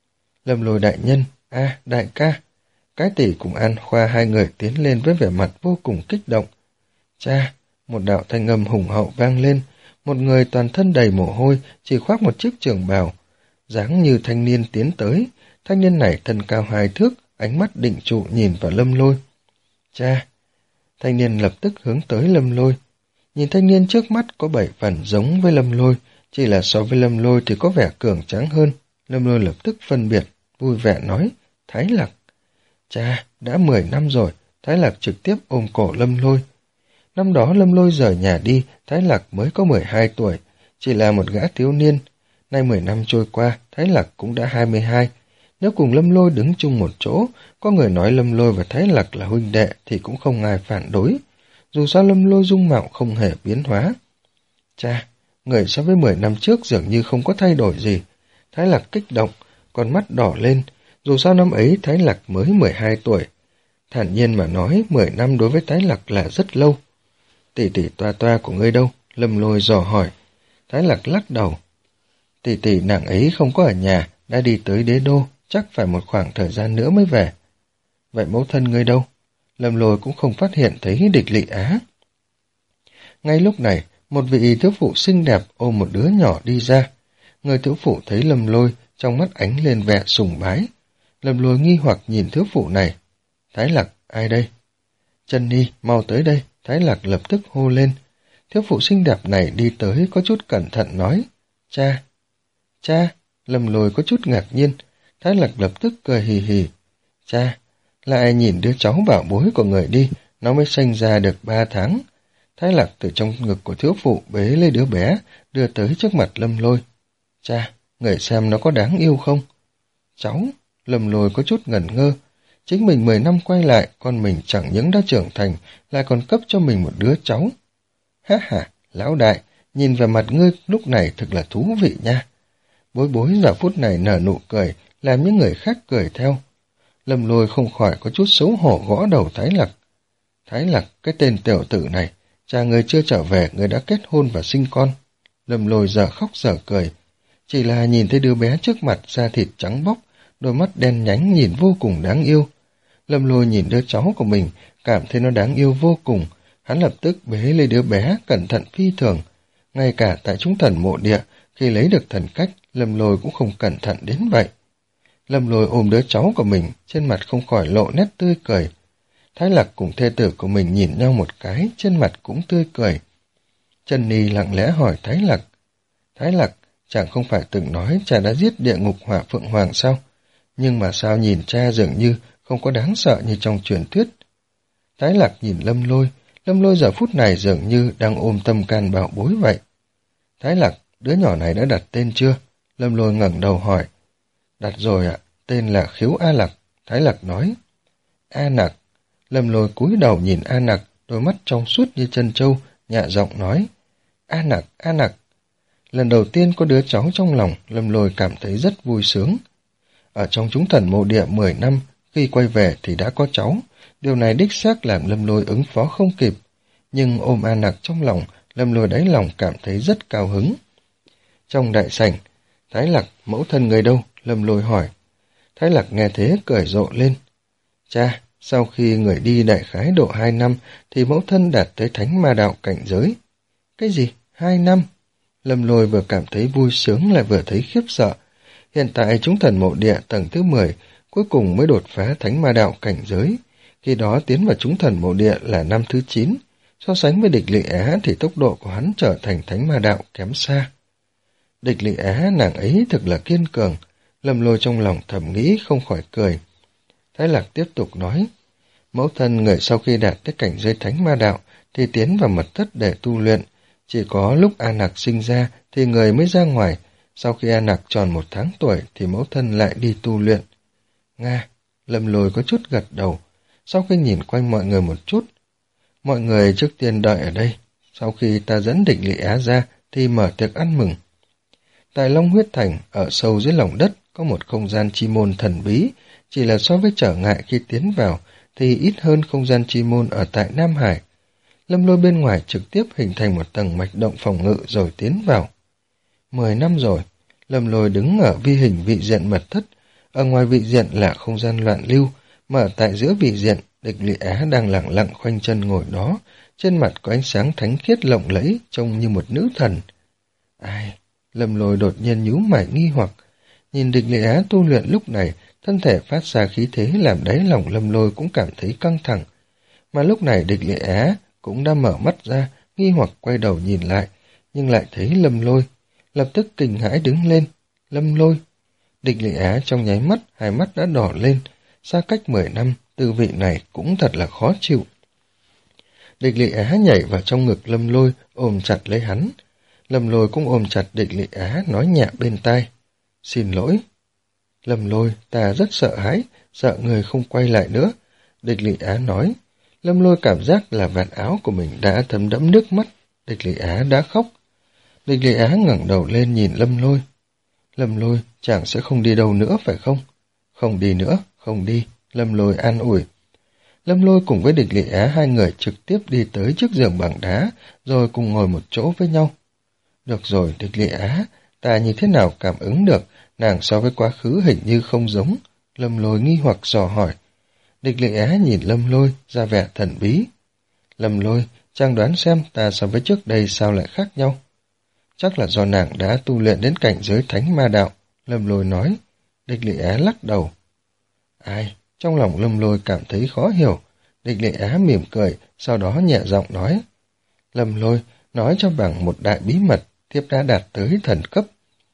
Lâm Lôi đại nhân, a à, đại ca. Cái Tỷ cùng An Khoa hai người tiến lên với vẻ mặt vô cùng kích động. Cha, một đạo thanh âm hùng hậu vang lên, một người toàn thân đầy mồ hôi, chỉ khoác một chiếc trường bào, dáng như thanh niên tiến tới. Thanh niên này thân cao hai thước, ánh mắt định trụ nhìn vào Lâm Lôi. Cha! Thanh niên lập tức hướng tới Lâm Lôi. Nhìn thanh niên trước mắt có bảy phần giống với Lâm Lôi, chỉ là so với Lâm Lôi thì có vẻ cường tráng hơn. Lâm Lôi lập tức phân biệt, vui vẻ nói, Thái Lạc. Cha, đã mười năm rồi, Thái Lạc trực tiếp ôm cổ Lâm Lôi. Năm đó Lâm Lôi rời nhà đi, Thái Lạc mới có mười hai tuổi, chỉ là một gã thiếu niên. Nay mười năm trôi qua, Thái Lạc cũng đã hai mươi hai. Nếu cùng Lâm Lôi đứng chung một chỗ, có người nói Lâm Lôi và Thái Lạc là huynh đệ thì cũng không ai phản đối. Dù sao Lâm Lôi dung mạo không hề biến hóa. Cha, người so với mười năm trước dường như không có thay đổi gì. Thái Lạc kích động, con mắt đỏ lên. Dù sao năm ấy Thái Lạc mới mười hai tuổi. Thản nhiên mà nói mười năm đối với Thái Lạc là rất lâu. Tỷ tỷ toa toa của ngươi đâu? Lâm Lôi dò hỏi. Thái Lạc lắc đầu. Tỷ tỷ nàng ấy không có ở nhà, đã đi tới đế đô, chắc phải một khoảng thời gian nữa mới về. Vậy mẫu thân ngươi đâu? Lâm Lôi cũng không phát hiện thấy Địch Lị Á. Ngay lúc này, một vị thiếu phụ xinh đẹp ôm một đứa nhỏ đi ra. Người thiếu phụ thấy Lâm Lôi, trong mắt ánh lên vẻ sùng bái. Lâm Lôi nghi hoặc nhìn thiếu phụ này. Thái Lạc, ai đây? Chân Ni, mau tới đây. Thái Lạc lập tức hô lên. Thiếu phụ xinh đẹp này đi tới có chút cẩn thận nói. Cha. Cha, Lâm Lôi có chút ngạc nhiên, Thái Lạc lập tức cười hì hì. Cha, lại nhìn đứa cháu bảo bối của người đi, nó mới sinh ra được ba tháng. Thái Lạc từ trong ngực của thiếu phụ bế lấy đứa bé, đưa tới trước mặt Lâm Lôi. Cha, người xem nó có đáng yêu không? Cháu, Lâm Lôi có chút ngẩn ngơ. Chính mình mười năm quay lại, con mình chẳng những đã trưởng thành, lại còn cấp cho mình một đứa cháu. Ha ha, lão đại, nhìn về mặt ngươi lúc này thực là thú vị nha. Bối bối giờ phút này nở nụ cười, làm những người khác cười theo. Lâm Lôi không khỏi có chút xấu hổ gõ đầu Thái Lạc. Thái Lạc, cái tên tiểu tử này, cha người chưa trở về, người đã kết hôn và sinh con. Lâm Lôi giờ khóc giờ cười, chỉ là nhìn thấy đứa bé trước mặt da thịt trắng bóc, đôi mắt đen nhánh nhìn vô cùng đáng yêu. Lâm Lôi nhìn đứa cháu của mình, cảm thấy nó đáng yêu vô cùng, hắn lập tức bế lấy đứa bé cẩn thận phi thường. Ngay cả tại chúng thần mộ địa, khi lấy được thần cách, Lâm Lôi cũng không cẩn thận đến vậy. Lâm Lôi ôm đứa cháu của mình, trên mặt không khỏi lộ nét tươi cười. Thái Lạc cùng thê tử của mình nhìn nhau một cái, trên mặt cũng tươi cười. Trần Ni lặng lẽ hỏi Thái Lạc. Thái Lạc, chàng không phải từng nói cha đã giết địa ngục hỏa phượng hoàng sao? Nhưng mà sao nhìn cha dường như không có đáng sợ như trong truyền thuyết? Thái Lạc nhìn Lâm Lôi, Lâm Lôi giờ phút này dường như đang ôm tâm can bảo bối vậy. Thái Lạc, đứa nhỏ này đã đặt tên chưa? Lâm Lôi ngẩng đầu hỏi. Đặt rồi ạ, tên là Khiếu A Lạc, Thái Lạc nói. A Nặc, Lâm Lôi cúi đầu nhìn A Nặc, đôi mắt trong suốt như chân trâu, nhẹ giọng nói. A Nặc, A Nặc. Lần đầu tiên có đứa cháu trong lòng, Lâm Lôi cảm thấy rất vui sướng. Ở trong chúng thần mộ địa mười năm, khi quay về thì đã có cháu, điều này đích xác làm Lâm Lôi ứng phó không kịp. Nhưng ôm A Nặc trong lòng, Lâm Lôi đáy lòng cảm thấy rất cao hứng. Trong đại sảnh, Thái Lạc, mẫu thân người đâu? Lâm Lôi hỏi. Thái Lạc nghe thế cười rộ lên. Cha, sau khi người đi đại khái độ hai năm, thì mẫu thân đạt tới thánh ma đạo cảnh giới. Cái gì? Hai năm? Lâm Lôi vừa cảm thấy vui sướng lại vừa thấy khiếp sợ. Hiện tại chúng thần mộ địa tầng thứ mười, cuối cùng mới đột phá thánh ma đạo cảnh giới. Khi đó tiến vào chúng thần mộ địa là năm thứ chín. So sánh với địch Lị Á thì tốc độ của hắn trở thành thánh ma đạo kém xa. Địch Lị Á nàng ấy thực là kiên cường. Lâm Lôi trong lòng thầm nghĩ không khỏi cười. Thái Lạc tiếp tục nói. Mẫu thân người sau khi đạt tới cảnh giới thánh ma đạo thì tiến vào mật thất để tu luyện. Chỉ có lúc A Nặc sinh ra thì người mới ra ngoài. Sau khi A Nặc tròn một tháng tuổi thì mẫu thân lại đi tu luyện. Nga, Lâm Lôi có chút gật đầu. Sau khi nhìn quanh mọi người một chút. Mọi người trước tiên đợi ở đây. Sau khi ta dẫn địch Lị Á ra thì mở tiệc ăn mừng. Tại Long Huyết Thành, ở sâu dưới lòng đất, có một không gian chi môn thần bí. Chỉ là so với trở ngại khi tiến vào thì ít hơn không gian chi môn ở tại Nam Hải. Lâm Lôi bên ngoài trực tiếp hình thành một tầng mạch động phòng ngự rồi tiến vào. Mười năm rồi, Lâm Lôi đứng ở vi hình vị diện mật thất. Ở ngoài vị diện là không gian loạn lưu, mà ở tại giữa vị diện, địch Lị Á đang lặng lặng khoanh chân ngồi đó. Trên mặt có ánh sáng thánh khiết lộng lẫy, trông như một nữ thần. Ai? Lâm Lôi đột nhiên nhíu mày nghi hoặc. Nhìn địch Lị Á tu luyện lúc này, thân thể phát ra khí thế làm đáy lòng Lâm Lôi cũng cảm thấy căng thẳng. Mà lúc này địch Lị Á cũng đã mở mắt ra, nghi hoặc quay đầu nhìn lại, nhưng lại thấy Lâm Lôi. Lập tức kinh hãi đứng lên. Lâm Lôi. Địch Lị Á trong nháy mắt, hai mắt đã đỏ lên. Xa cách mười năm, tư vị này cũng thật là khó chịu. Địch Lị Á nhảy vào trong ngực Lâm Lôi, ôm chặt lấy hắn. Lâm Lôi cũng ôm chặt địch Lị Á, nói nhẹ bên tai. Xin lỗi. Lâm Lôi, ta rất sợ hãi, sợ người không quay lại nữa. Địch Lị Á nói. Lâm Lôi cảm giác là vạt áo của mình đã thấm đẫm nước mắt. Địch Lị Á đã khóc. Địch Lị Á ngẩng đầu lên nhìn Lâm Lôi. Lâm Lôi, chàng sẽ không đi đâu nữa phải không? Không đi nữa, không đi. Lâm Lôi an ủi. Lâm Lôi cùng với địch Lị Á hai người trực tiếp đi tới trước giường bằng đá, rồi cùng ngồi một chỗ với nhau. Được rồi, địch Lị Á, ta như thế nào cảm ứng được, nàng so với quá khứ hình như không giống. Lâm Lôi nghi hoặc dò hỏi. Địch Lị Á nhìn Lâm Lôi, ra vẻ thần bí. Lâm Lôi, chàng đoán xem ta so với trước đây sao lại khác nhau. Chắc là do nàng đã tu luyện đến cảnh giới thánh ma đạo, Lâm Lôi nói. Địch Lị Á lắc đầu. Ai? Trong lòng Lâm Lôi cảm thấy khó hiểu. Địch Lị Á mỉm cười, sau đó nhẹ giọng nói. Lâm Lôi, nói cho bằng một đại bí mật, thiếp đã đạt tới thần cấp.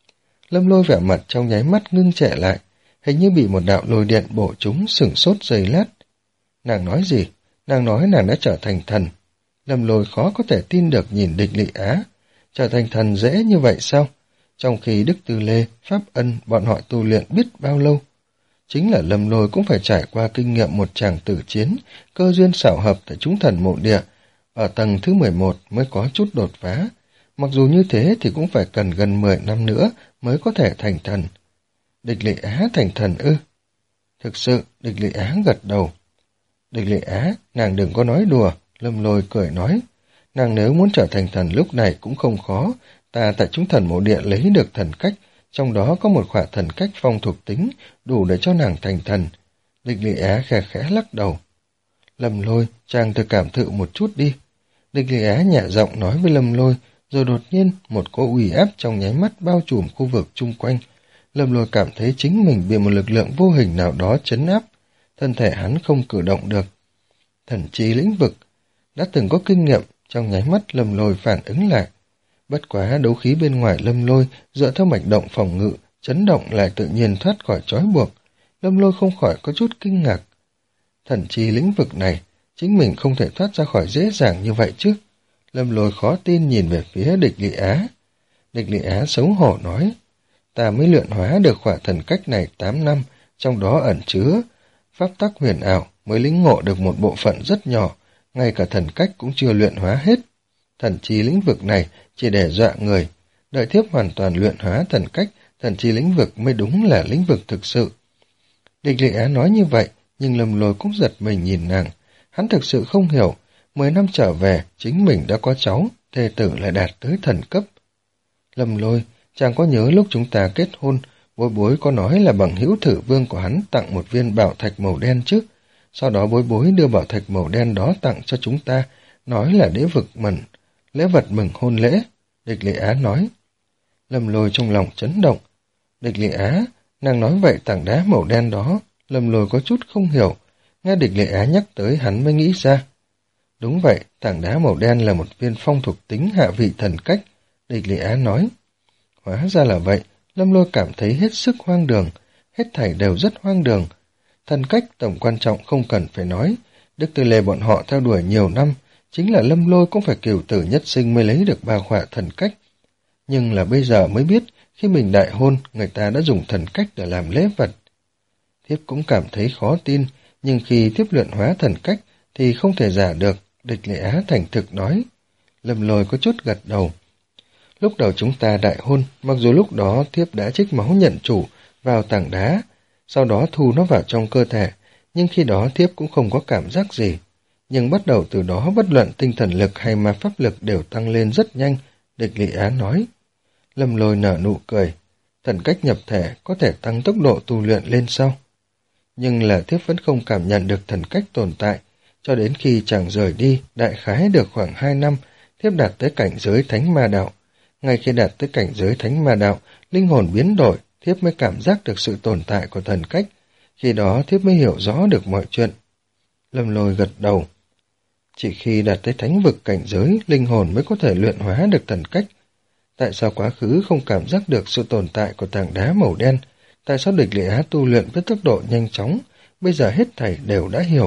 Lâm Lôi vẻ mặt trong nháy mắt ngưng trệ lại, hình như bị một đạo lôi điện bổ trúng, sửng sốt giây lát. Nàng nói gì? Nàng nói nàng đã trở thành thần. Lâm Lôi khó có thể tin được nhìn Địch Lị Á. Trở thành thần dễ như vậy sao? Trong khi Đức Tư Lê, Pháp Ân, bọn họ tu luyện biết bao lâu? Chính là Lâm Lôi cũng phải trải qua kinh nghiệm một tràng tử chiến, cơ duyên xảo hợp tại chúng thần mộ địa, ở tầng thứ mười một mới có chút đột phá. Mặc dù như thế thì cũng phải cần gần mười năm nữa mới có thể thành thần. Địch Lị Á thành thần ư? Thực sự, Địch Lị Á gật đầu. Địch Lị Á, nàng đừng có nói đùa, Lâm Lôi cười nói. Nàng nếu muốn trở thành thần lúc này cũng không khó, ta tại chúng thần mộ địa lấy được thần cách, trong đó có một khỏa thần cách phong thuộc tính, đủ để cho nàng thành thần. Địch Lị Á khẽ khẽ lắc đầu. Lâm Lôi, chàng thử cảm thụ một chút đi. Địch Lị Á nhẹ giọng nói với Lâm Lôi, rồi đột nhiên một cỗ uy áp trong nháy mắt bao trùm khu vực chung quanh. Lâm Lôi cảm thấy chính mình bị một lực lượng vô hình nào đó trấn áp, thân thể hắn không cử động được. Thần chi lĩnh vực, đã từng có kinh nghiệm, trong nháy mắt Lâm Lôi phản ứng lại. Bất quá đấu khí bên ngoài Lâm Lôi dựa theo mạch động phòng ngự, chấn động lại tự nhiên thoát khỏi trói buộc. Lâm Lôi không khỏi có chút kinh ngạc. Thần chi lĩnh vực này, chính mình không thể thoát ra khỏi dễ dàng như vậy chứ. Lâm Lôi khó tin nhìn về phía Địch Lị Á. Địch Lị Á xấu hổ nói, ta mới luyện hóa được khỏa thần cách này tám năm, trong đó ẩn chứa pháp tắc huyền ảo, mới lĩnh ngộ được một bộ phận rất nhỏ, ngay cả thần cách cũng chưa luyện hóa hết. Thần chi lĩnh vực này chỉ để dọa người, đợi thiếp hoàn toàn luyện hóa thần cách, thần chi lĩnh vực mới đúng là lĩnh vực thực sự. Địch Lị Á nói như vậy, nhưng Lâm Lôi cũng giật mình nhìn nàng. Hắn thực sự không hiểu, mười năm trở về, chính mình đã có cháu, thê tử lại đạt tới thần cấp. Lâm Lôi, chàng có nhớ lúc chúng ta kết hôn, Bối Bối có nói là bằng hữu thử vương của hắn tặng một viên bảo thạch màu đen chứ? Sau đó Bối Bối đưa bảo thạch màu đen đó tặng cho chúng ta, nói là lễ vực mừng, lễ vật mừng hôn lễ. Địch Lị Á nói. Lâm Lôi trong lòng chấn động. Địch Lị Á, nàng nói vậy tảng đá màu đen đó, Lâm Lôi có chút không hiểu, nghe Địch Lị Á nhắc tới hắn mới nghĩ ra. Đúng vậy, tảng đá màu đen là một viên phong thuộc tính hạ vị thần cách, Địch Lị Á nói. Hóa ra là vậy, Lâm Lôi cảm thấy hết sức hoang đường, hết thảy đều rất hoang đường. Thần cách tầm quan trọng không cần phải nói, Đức Tư Lê bọn họ theo đuổi nhiều năm, chính là Lâm Lôi cũng phải cửu tử nhất sinh mới lấy được ba khỏa thần cách. Nhưng là bây giờ mới biết, khi mình đại hôn, người ta đã dùng thần cách để làm lễ vật. Thiếp cũng cảm thấy khó tin, nhưng khi thiếp luyện hóa thần cách thì không thể giả được, Địch Lị Á thành thực nói. Lâm Lôi có chút gật đầu. Lúc đầu chúng ta đại hôn, mặc dù lúc đó thiếp đã trích máu nhận chủ vào tảng đá, sau đó thu nó vào trong cơ thể, nhưng khi đó thiếp cũng không có cảm giác gì. Nhưng bắt đầu từ đó bất luận tinh thần lực hay ma pháp lực đều tăng lên rất nhanh, Địch Lị Á nói. Lâm Lôi nở nụ cười. Thần cách nhập thể có thể tăng tốc độ tu luyện lên sau. Nhưng là thiếp vẫn không cảm nhận được thần cách tồn tại, cho đến khi chàng rời đi, đại khái được khoảng hai năm, thiếp đạt tới cảnh giới thánh ma đạo. Ngay khi đạt tới cảnh giới thánh ma đạo, linh hồn biến đổi, thiếp mới cảm giác được sự tồn tại của thần cách. Khi đó thiếp mới hiểu rõ được mọi chuyện. Lâm Lôi gật đầu. Chỉ khi đạt tới thánh vực cảnh giới, linh hồn mới có thể luyện hóa được thần cách. Tại sao quá khứ không cảm giác được sự tồn tại của tảng đá màu đen? Tại sao Địch Lị Á tu luyện với tốc độ nhanh chóng? Bây giờ hết thảy đều đã hiểu.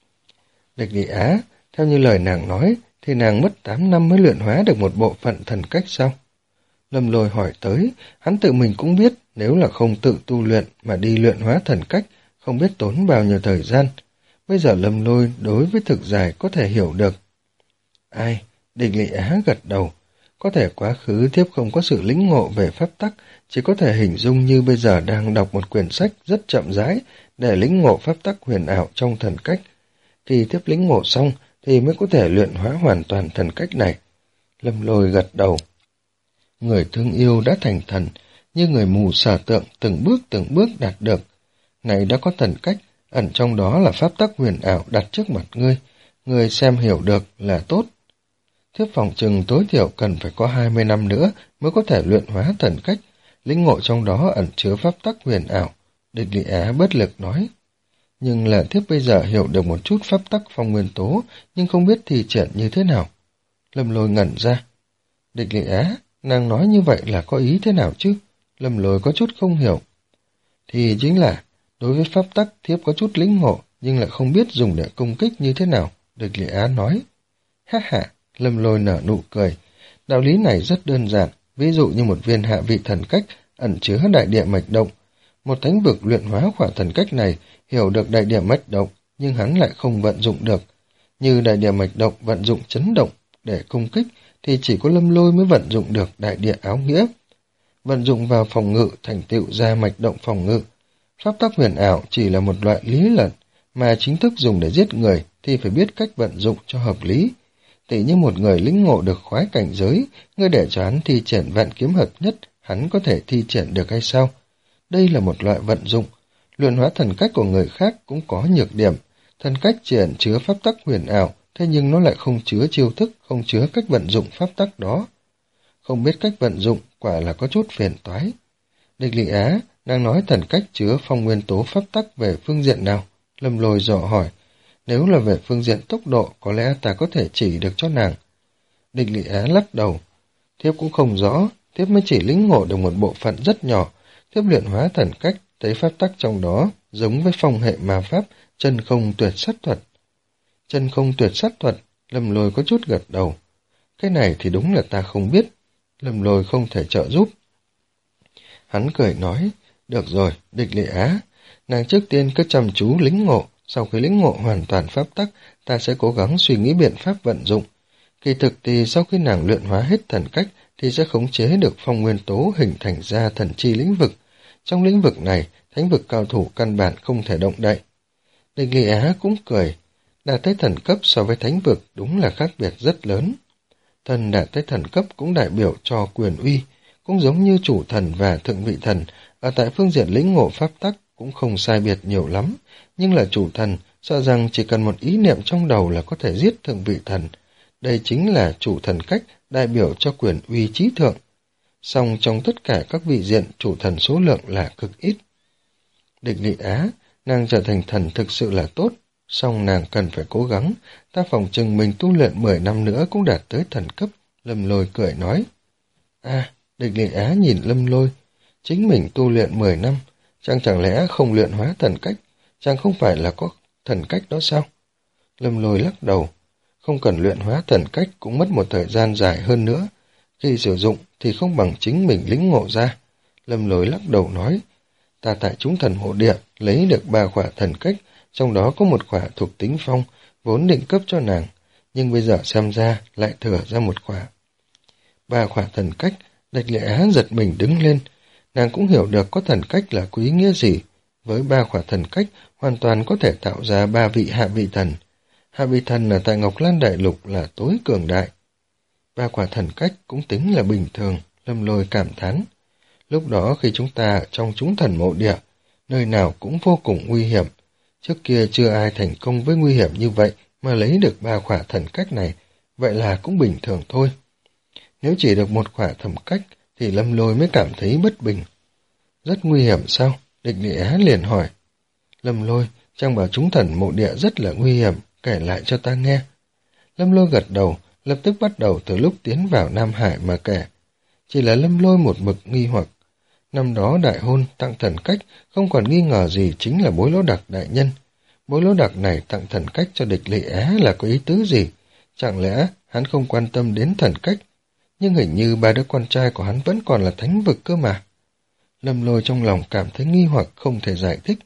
Địch Lị Á, theo như lời nàng nói, thì nàng mất tám năm mới luyện hóa được một bộ phận thần cách sao? Lâm Lôi hỏi tới, hắn tự mình cũng biết, nếu là không tự tu luyện mà đi luyện hóa thần cách, không biết tốn bao nhiêu thời gian. Bây giờ Lâm Lôi đối với thực giải có thể hiểu được. Ai? Địch Lị Á gật đầu. Có thể quá khứ thiếp không có sự lĩnh ngộ về pháp tắc, chỉ có thể hình dung như bây giờ đang đọc một quyển sách rất chậm rãi để lĩnh ngộ pháp tắc huyền ảo trong thần cách. Khi thiếp lĩnh ngộ xong thì mới có thể luyện hóa hoàn toàn thần cách này. Lâm Lôi gật đầu. Người thương yêu đã thành thần, như người mù sở tượng từng bước từng bước đạt được. Này đã có thần cách, ẩn trong đó là pháp tắc huyền ảo đặt trước mặt ngươi, ngươi xem hiểu được là tốt. Thiếp phòng chừng tối thiểu cần phải có hai mươi năm nữa mới có thể luyện hóa thần cách, lĩnh ngộ trong đó ẩn chứa pháp tắc huyền ảo, Địch Lị Á bất lực nói. Nhưng là thiếp bây giờ hiểu được một chút pháp tắc phong nguyên tố, nhưng không biết thi triển như thế nào. Lâm Lôi ngẩn ra. Địch Lị Á, nàng nói như vậy là có ý thế nào chứ? Lâm Lôi có chút không hiểu. Thì chính là, đối với pháp tắc thiếp có chút lĩnh ngộ, nhưng lại không biết dùng để công kích như thế nào, Địch Lệ Á nói. Ha ha, Lâm Lôi nở nụ cười. Đạo lý này rất đơn giản, ví dụ như một viên hạ vị thần cách ẩn chứa đại địa mạch động. Một thánh vực luyện hóa khỏa thần cách này hiểu được đại địa mạch động, nhưng hắn lại không vận dụng được. Như đại địa mạch động vận dụng chấn động để công kích, thì chỉ có Lâm Lôi mới vận dụng được đại địa áo nghĩa. Vận dụng vào phòng ngự thành tựu ra mạch động phòng ngự. Pháp tắc huyền ảo chỉ là một loại lý luận, mà chính thức dùng để giết người thì phải biết cách vận dụng cho hợp lý. Tỉ như một người lĩnh ngộ được khoái cảnh giới, ngươi để cho hắn thi triển vạn kiếm hợp nhất, hắn có thể thi triển được hay sao? Đây là một loại vận dụng. Luyện hóa thần cách của người khác cũng có nhược điểm. Thần cách chỉ ẩn chứa pháp tắc huyền ảo, thế nhưng nó lại không chứa chiêu thức, không chứa cách vận dụng pháp tắc đó. Không biết cách vận dụng, quả là có chút phiền toái. Địch Lị Á đang nói thần cách chứa phong nguyên tố pháp tắc về phương diện nào? Lâm Lôi dò hỏi. Nếu là về phương diện tốc độ, có lẽ ta có thể chỉ được cho nàng. Địch Lị Á lắc đầu. Thiếp cũng không rõ, thiếp mới chỉ lĩnh ngộ được một bộ phận rất nhỏ. Thiếp luyện hóa thần cách, thấy pháp tắc trong đó, giống với phong hệ ma pháp, chân không tuyệt sát thuật. Chân không tuyệt sát thuật, Lâm Lôi có chút gật đầu. Cái này thì đúng là ta không biết. Lâm Lôi không thể trợ giúp. Hắn cười nói, được rồi, Địch Lệ Á, nàng trước tiên cứ chăm chú lĩnh ngộ, sau khi lĩnh ngộ hoàn toàn pháp tắc, ta sẽ cố gắng suy nghĩ biện pháp vận dụng. Kỳ thực thì sau khi nàng luyện hóa hết thần cách, thì sẽ khống chế được phong nguyên tố hình thành ra thần chi lĩnh vực. Trong lĩnh vực này, thánh vực cao thủ căn bản không thể động đậy. Địch Lệ Á cũng cười, đạt tới thần cấp so với thánh vực đúng là khác biệt rất lớn. Thần đạt tới thần cấp cũng đại biểu cho quyền uy, cũng giống như chủ thần và thượng vị thần, ở tại phương diện lĩnh ngộ pháp tắc cũng không sai biệt nhiều lắm, nhưng là chủ thần, sợ rằng chỉ cần một ý niệm trong đầu là có thể giết thượng vị thần. Đây chính là chủ thần cách đại biểu cho quyền uy trí thượng. Song trong tất cả các vị diện, chủ thần số lượng là cực ít. Địch Lị Á, nàng trở thành thần thực sự là tốt, song nàng cần phải cố gắng, ta phòng chừng mình tu luyện mười năm nữa cũng đạt tới thần cấp. Lâm Lôi cười nói. À, Địch Lị Á nhìn Lâm Lôi, chính mình tu luyện mười năm, chẳng chẳng lẽ không luyện hóa thần cách, chẳng không phải là có thần cách đó sao? Lâm Lôi lắc đầu, không cần luyện hóa thần cách cũng mất một thời gian dài hơn nữa, khi sử dụng thì không bằng chính mình lĩnh ngộ ra. Lâm Lôi lắc đầu nói, ta tại chúng thần hộ địa lấy được ba khỏa thần cách, trong đó có một khỏa thuộc tính phong, vốn định cấp cho nàng, nhưng bây giờ xem ra lại thừa ra một khỏa. Ba khỏa thần cách, Địch Lệ Á giật mình đứng lên, nàng cũng hiểu được có thần cách là có ý nghĩa gì. Với ba khỏa thần cách, hoàn toàn có thể tạo ra ba vị hạ vị thần. Hạ vị thần ở tại Ngọc Lan Đại Lục là tối cường đại. Ba khỏa thần cách cũng tính là bình thường, Lâm Lôi cảm thán. Lúc đó khi chúng ta trong chúng thần mộ địa, nơi nào cũng vô cùng nguy hiểm. Trước kia chưa ai thành công với nguy hiểm như vậy mà lấy được ba khỏa thần cách này, vậy là cũng bình thường thôi. Nếu chỉ được một khỏa thần cách, thì Lâm Lôi mới cảm thấy bất bình. Rất nguy hiểm sao? Địch Lị Á liền hỏi. Lâm Lôi, chàng bảo chúng thần mộ địa rất là nguy hiểm, kể lại cho ta nghe. Lâm Lôi gật đầu, lập tức bắt đầu từ lúc tiến vào Nam Hải mà kể. Chỉ là Lâm Lôi một mực nghi hoặc. Năm đó đại hôn tặng thần cách, không còn nghi ngờ gì chính là Bối Lỗ Đặc đại nhân. Bối Lỗ Đặc này tặng thần cách cho Địch Lị Á là có ý tứ gì? Chẳng lẽ hắn không quan tâm đến thần cách? Nhưng hình như ba đứa con trai của hắn vẫn còn là thánh vực cơ mà. Lâm Lôi trong lòng cảm thấy nghi hoặc không thể giải thích.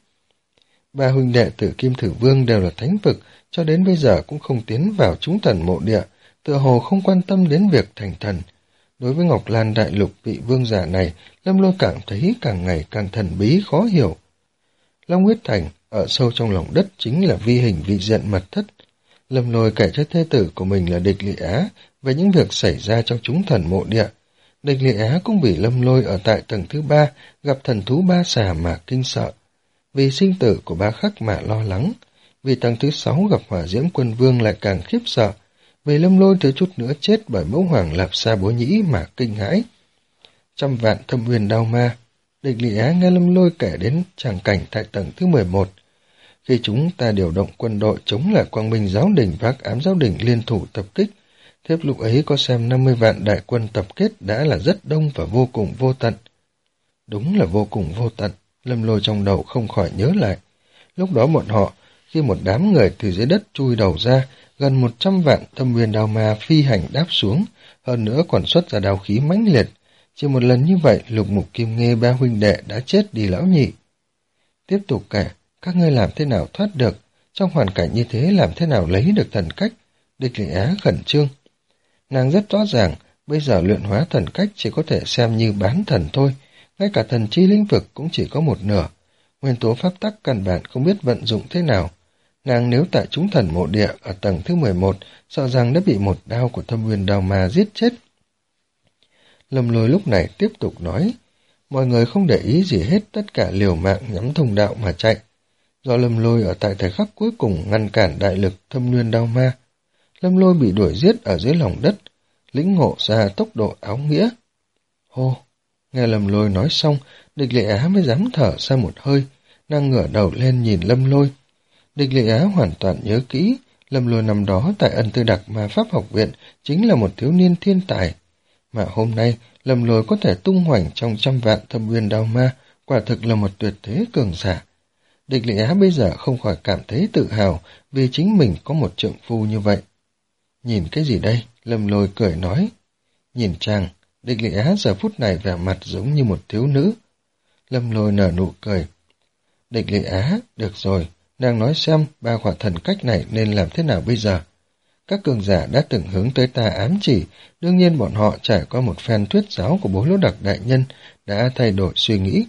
Ba huynh đệ Tử Kim Thử Vương đều là thánh vực, cho đến bây giờ cũng không tiến vào chúng thần mộ địa, tựa hồ không quan tâm đến việc thành thần. Đối với Ngọc Lan Đại Lục vị vương giả này, Lâm Lôi cảm thấy càng ngày càng thần bí khó hiểu. Long Huyết Thành, ở sâu trong lòng đất chính là vi hình vị diện mật thất. Lâm Lôi kể cho thê tử của mình là Địch Lị Á về những việc xảy ra trong chúng thần mộ địa. Địch Lị Á cũng bị Lâm Lôi ở tại tầng thứ ba gặp thần thú ba xà mà kinh sợ. Vì sinh tử của ba khắc mà lo lắng. Vì tầng thứ sáu gặp Hỏa Diễm Quân Vương lại càng khiếp sợ. Vì Lâm Lôi thiếu chút nữa chết bởi mẫu hoàng Lạp Sa Bố Nhĩ mà kinh hãi. Trăm vạn thâm uyên đao ma. Địch Lị Á nghe Lâm Lôi kể đến tràng cảnh tại tầng thứ mười một. Khi chúng ta điều động quân đội chống lại Quang Minh Giáo Đình và Hắc Ám Giáo Đình liên thủ tập kích, thiếp lúc ấy có xem năm mươi vạn đại quân tập kết đã là rất đông và vô cùng vô tận. đúng là vô cùng vô tận. Lâm Lôi trong đầu không khỏi nhớ lại. Lúc đó bọn họ, khi một đám người từ dưới đất chui đầu ra, gần một trăm vạn thâm nguyên đao ma phi hành đáp xuống, hơn nữa còn xuất ra đao khí mãnh liệt. Chỉ một lần như vậy, Lục Mục Kim Nghê ba huynh đệ đã chết đi lão nhị. Tiếp tục kể, các ngươi làm thế nào thoát được, trong hoàn cảnh như thế làm thế nào lấy được thần cách? Địch Lệ Á khẩn trương. Nàng rất rõ ràng, bây giờ luyện hóa thần cách chỉ có thể xem như bán thần thôi, ngay cả thần chi lĩnh vực cũng chỉ có một nửa. Nguyên tố pháp tắc căn bản không biết vận dụng thế nào. Nàng nếu tại chúng thần mộ địa ở tầng thứ mười một, sợ rằng đã bị một đao của thâm nguyên đao ma giết chết. Lâm Lôi lúc này tiếp tục nói, mọi người không để ý gì hết, tất cả liều mạng nhắm thông đạo mà chạy. Do Lâm Lôi ở tại thời khắc cuối cùng ngăn cản đại lực thâm nguyên đao ma, Lâm Lôi bị đuổi giết ở dưới lòng đất, lĩnh ngộ ra tốc độ áo nghĩa. Hô! Nghe Lâm Lôi nói xong, Địch Lệ Á mới dám thở ra một hơi, nàng ngửa đầu lên nhìn Lâm Lôi. Địch Lệ Á hoàn toàn nhớ kỹ, Lâm Lôi năm đó tại Ân Tư Đặc Ma Pháp Học Viện chính là một thiếu niên thiên tài. Mà hôm nay, Lâm Lôi có thể tung hoành trong trăm vạn thâm nguyên đao ma, quả thực là một tuyệt thế cường giả. Địch Lệ Á bây giờ không khỏi cảm thấy tự hào vì chính mình có một trượng phu như vậy. Nhìn cái gì đây? Lâm Lôi cười nói. Nhìn chàng, Địch Lệ Á giờ phút này vẻ mặt giống như một thiếu nữ. Lâm Lôi nở nụ cười. Địch Lệ Á, được rồi, nàng nói xem ba khỏa thần cách này nên làm thế nào bây giờ? Các cường giả đã từng hướng tới ta ám chỉ, đương nhiên bọn họ trải qua một phen thuyết giáo của Bố Lỗ Đặc đại nhân đã thay đổi suy nghĩ.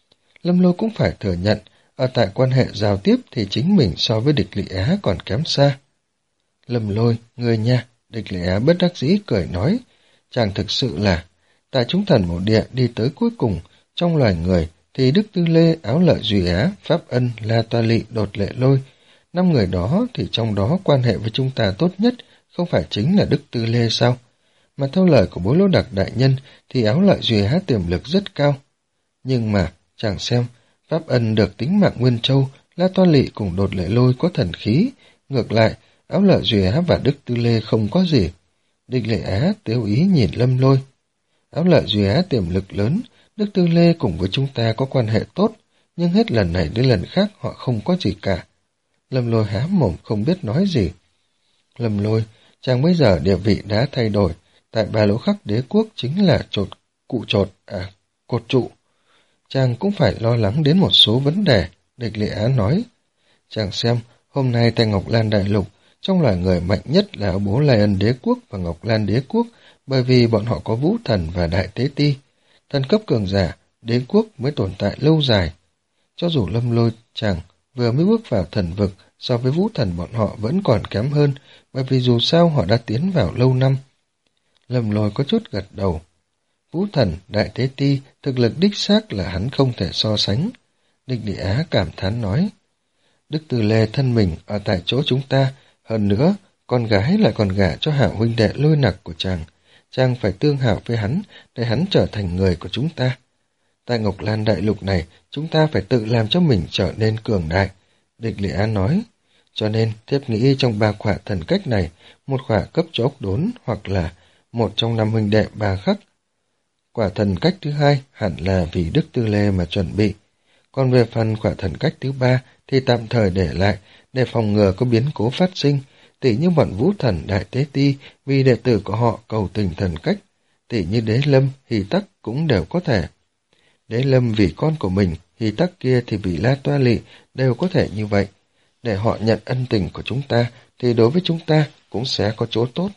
Lâm Lôi cũng phải thừa nhận, ở tại quan hệ giao tiếp thì chính mình so với Địch Lệ Á còn kém xa. Lâm Lôi, người nha, Địch Lệ Á bất đắc dĩ cười nói, chàng thực sự là, tại chúng thần mộ địa đi tới cuối cùng, trong loài người thì Đức Tư Lê, Áo Lợi Duy Á, Pháp Ân, La Toa Lị, Đột Lệ Lôi, năm người đó thì trong đó quan hệ với chúng ta tốt nhất không phải chính là Đức Tư Lê sao? Mà theo lời của Bố Lỗ Đặc đại nhân thì Áo Lợi Duy Á tiềm lực rất cao. Nhưng mà, chàng xem, Pháp Ân được tính mạng Nguyên Châu, La Toa Lị cùng Đột Lệ Lôi có thần khí, ngược lại, Áo Lợi Duy Á và Đức Tư Lê không có gì. Địch Lệ Á tếu ý nhìn Lâm Lôi. Áo Lợi Duy Á tiềm lực lớn, Đức Tư Lê cùng với chúng ta có quan hệ tốt, nhưng hết lần này đến lần khác họ không có gì cả. Lâm Lôi há mồm không biết nói gì. Lâm Lôi, chàng bây giờ địa vị đã thay đổi, tại Ba Lỗ Khắc Đế Quốc chính là chột, cụ chột, à, cột trụ. Chàng cũng phải lo lắng đến một số vấn đề, Địch Lệ Á nói. Chàng xem, hôm nay tại Ngọc Lan Đại Lục, trong loài người mạnh nhất là Bố Lai Ân Đế Quốc và Ngọc Lan Đế Quốc, bởi vì bọn họ có Vũ Thần và Đại Tế Ti. Thần cấp cường giả, đế quốc mới tồn tại lâu dài. Cho dù Lâm Lôi chàng vừa mới bước vào thần vực, so với Vũ Thần bọn họ vẫn còn kém hơn, bởi vì dù sao họ đã tiến vào lâu năm. Lâm Lôi có chút gật đầu. Vũ Thần, Đại Tế Ti, thực lực đích xác là hắn không thể so sánh. Địch Lệ Á cảm thán nói. Đức Tư Lê thân mình ở tại chỗ chúng ta, hơn nữa, con gái lại còn gả cho hảo huynh đệ Lôi Nặc của chàng. Chàng phải tương hảo với hắn, để hắn trở thành người của chúng ta. Tại Ngọc Lan Đại Lục này, chúng ta phải tự làm cho mình trở nên cường đại. Địch Lệ Á nói. Cho nên, thiếp nghĩ trong ba khỏa thần cách này, một khỏa cấp cho ốc đốn, hoặc là một trong năm huynh đệ ba khắc. Quả thần cách thứ hai hẳn là vì Đức Tư Lê mà chuẩn bị. Còn về phần quả thần cách thứ ba thì tạm thời để lại, để phòng ngừa có biến cố phát sinh, tỉ như bọn Vũ Thần Đại Tế Ti vì đệ tử của họ cầu tình thần cách, tỉ như Đế Lâm, Hỷ Tắc cũng đều có thể. Đế Lâm vì con của mình, Hỷ Tắc kia thì vì La Toa Lị đều có thể như vậy. Để họ nhận ân tình của chúng ta thì đối với chúng ta cũng sẽ có chỗ tốt.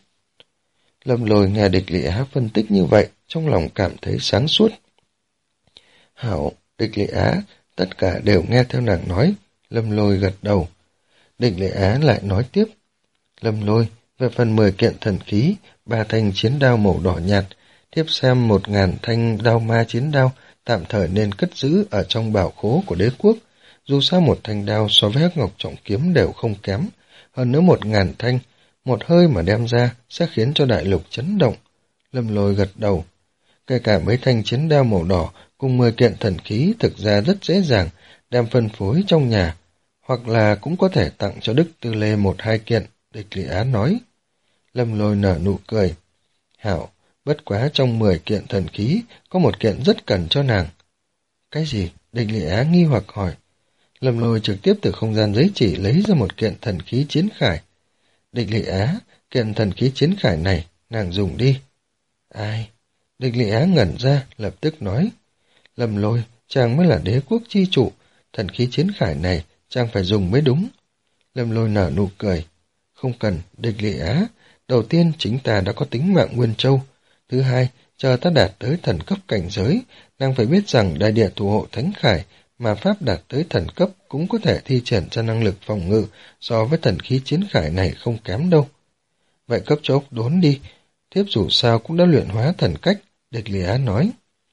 Lâm Lôi nghe Địch Lệ Á phân tích như vậy, trong lòng cảm thấy sáng suốt. Hảo, Địch Lệ Á, tất cả đều nghe theo nàng nói. Lâm Lôi gật đầu. Địch Lệ Á lại nói tiếp. Lâm Lôi, về phần mười kiện thần khí, ba thanh chiến đao màu đỏ nhạt, tiếp xem một ngàn thanh đao ma chiến đao, tạm thời nên cất giữ ở trong bảo khố của đế quốc. Dù sao một thanh đao so với hắc ngọc trọng kiếm đều không kém, hơn nữa một ngàn thanh, một hơi mà đem ra sẽ khiến cho đại lục chấn động. Lâm Lôi gật đầu. Kể cả mấy thanh chiến đao màu đỏ cùng mười kiện thần khí thực ra rất dễ dàng đem phân phối trong nhà, hoặc là cũng có thể tặng cho Đức Tư Lê một hai kiện, Địch Lệ Á nói. Lâm Lôi nở nụ cười. Hảo, bất quá trong mười kiện thần khí có một kiện rất cần cho nàng. Cái gì? Địch Lệ Á nghi hoặc hỏi. Lâm Lôi trực tiếp từ không gian giấy chỉ lấy ra một kiện thần khí chiến khải. Địch Lệ Á, kiện thần khí chiến khải này, nàng dùng đi. Ai? Địch Lệ Á ngẩn ra, lập tức nói. Lâm Lôi, chàng mới là đế quốc chi chủ, thần khí chiến khải này chàng phải dùng mới đúng. Lâm Lôi nở nụ cười. Không cần, Địch Lệ Á, đầu tiên chính ta đã có tính mạng Nguyên Châu. Thứ hai, chờ ta đạt tới thần cấp cảnh giới, nàng phải biết rằng đại địa thủ hộ thánh khải mà pháp đạt tới thần cấp cũng có thể thi triển ra năng lực phòng ngự so với thần khí chiến khải này không kém đâu. Vậy cấp cho ốc đốn đi, thiếp dù sao cũng đã luyện hóa thần cách, Địch Lệ Á nói.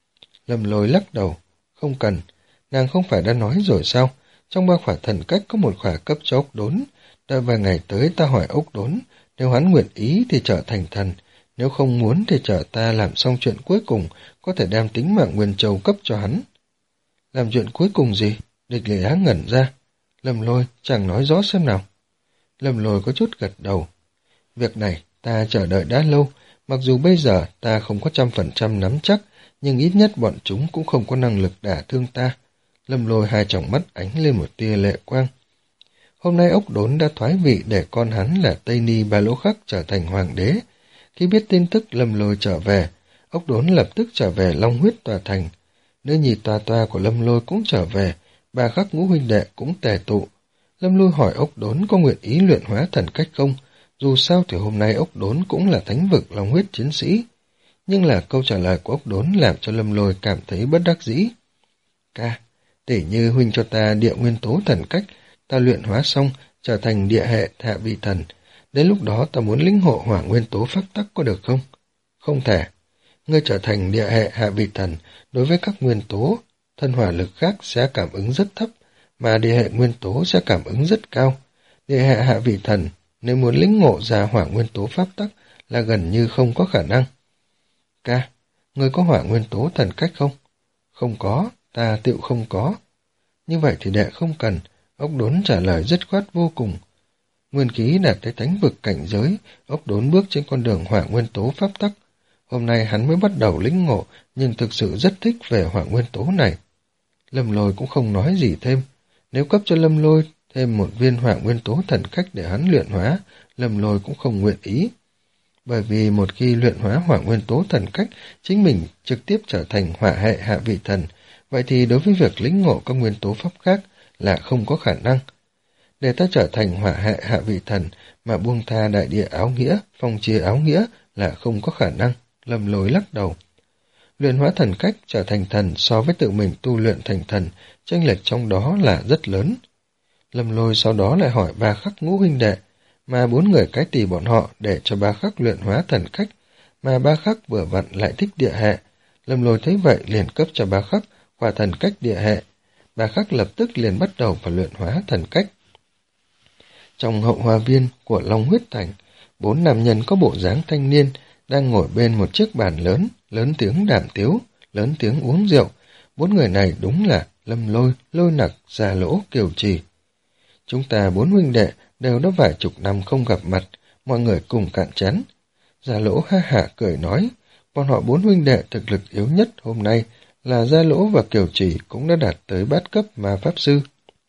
Lâm Lôi lắc đầu, không cần, nàng không phải đã nói rồi sao, trong ba khỏa thần cách có một khỏa cấp cho ốc đốn, đợi vài ngày tới ta hỏi ốc đốn, nếu hắn nguyện ý thì trở thành thần, nếu không muốn thì chờ ta làm xong chuyện cuối cùng, có thể đem tính mạng Nguyên Châu cấp cho hắn. Làm chuyện cuối cùng gì? Địch Lệ Á ngẩn ra. Lâm Lôi, chàng nói rõ xem nào. Lâm Lôi có chút gật đầu. Việc này ta chờ đợi đã lâu, mặc dù bây giờ ta không có trăm phần trăm nắm chắc, nhưng ít nhất bọn chúng cũng không có năng lực đả thương ta. Lâm Lôi hai tròng mắt ánh lên một tia lệ quang. Hôm nay ốc đốn đã thoái vị để con hắn là Tây Ni Ba Lỗ Khắc trở thành hoàng đế. Khi biết tin tức Lâm Lôi trở về, ốc đốn lập tức trở về Long Huyết tòa thành. Nữ nhi toa toa của Lâm Lôi cũng trở về, Ba Khắc ngũ huynh đệ cũng tề tụ. Lâm Lôi hỏi ốc đốn có nguyện ý luyện hóa thần cách không, dù sao thì hôm nay ốc đốn cũng là thánh vực Long Huyết chiến sĩ. Nhưng là câu trả lời của ốc đốn làm cho Lâm Lôi cảm thấy bất đắc dĩ. Ca, tỉ như huynh cho ta địa nguyên tố thần cách, ta luyện hóa xong, trở thành địa hệ hạ vị thần. Đến lúc đó ta muốn lĩnh ngộ hỏa nguyên tố pháp tắc có được không? Không thể. Ngươi trở thành địa hệ hạ vị thần, đối với các nguyên tố, thân hỏa lực khác sẽ cảm ứng rất thấp, mà địa hệ nguyên tố sẽ cảm ứng rất cao. Địa hệ hạ vị thần, nếu muốn lĩnh ngộ ra hỏa nguyên tố pháp tắc là gần như không có khả năng. Ca, ngươi có hỏa nguyên tố thần cách không? Không có, ta tựu không có. Như vậy thì đệ không cần, ốc đốn trả lời dứt khoát vô cùng. Nguyên khí đạt tới thánh vực cảnh giới, ốc đốn bước trên con đường hỏa nguyên tố pháp tắc. Hôm nay hắn mới bắt đầu lĩnh ngộ, nhưng thực sự rất thích về hỏa nguyên tố này. Lâm Lôi cũng không nói gì thêm. Nếu cấp cho Lâm Lôi thêm một viên hỏa nguyên tố thần cách để hắn luyện hóa, Lâm Lôi cũng không nguyện ý. Bởi vì một khi luyện hóa hỏa nguyên tố thần cách, chính mình trực tiếp trở thành hỏa hệ hạ vị thần, vậy thì đối với việc lĩnh ngộ các nguyên tố pháp khác là không có khả năng. Để ta trở thành hỏa hệ hạ vị thần mà buông tha đại địa áo nghĩa, phong chia áo nghĩa là không có khả năng. Lâm Lôi lắc đầu. Luyện hóa thần cách trở thành thần so với tự mình tu luyện thành thần, chênh lệch trong đó là rất lớn. Lâm Lôi sau đó lại hỏi Ba Khắc ngũ huynh đệ, mà bốn người cái tỳ bọn họ để cho Ba Khắc luyện hóa thần cách, mà Ba Khắc vừa vặn lại thích địa hệ. Lâm Lôi thấy vậy liền cấp cho Ba Khắc hỏa thần cách địa hệ. Ba Khắc lập tức liền bắt đầu vào luyện hóa thần cách. Trong hậu hoa viên của Long Huyết Thành, bốn nam nhân có bộ dáng thanh niên đang ngồi bên một chiếc bàn lớn, lớn tiếng đàm tiếu, lớn tiếng uống rượu. Bốn người này đúng là Lâm Lôi, Lôi Nặc, Già Lỗ, Kiều Trì. Chúng ta bốn huynh đệ đều đã vài chục năm không gặp mặt, mọi người cùng cạn chén. Già Lỗ ha hả cười nói, bọn họ bốn huynh đệ thực lực yếu nhất hôm nay là Gia Lỗ và Kiều Trì cũng đã đạt tới bát cấp ma pháp sư.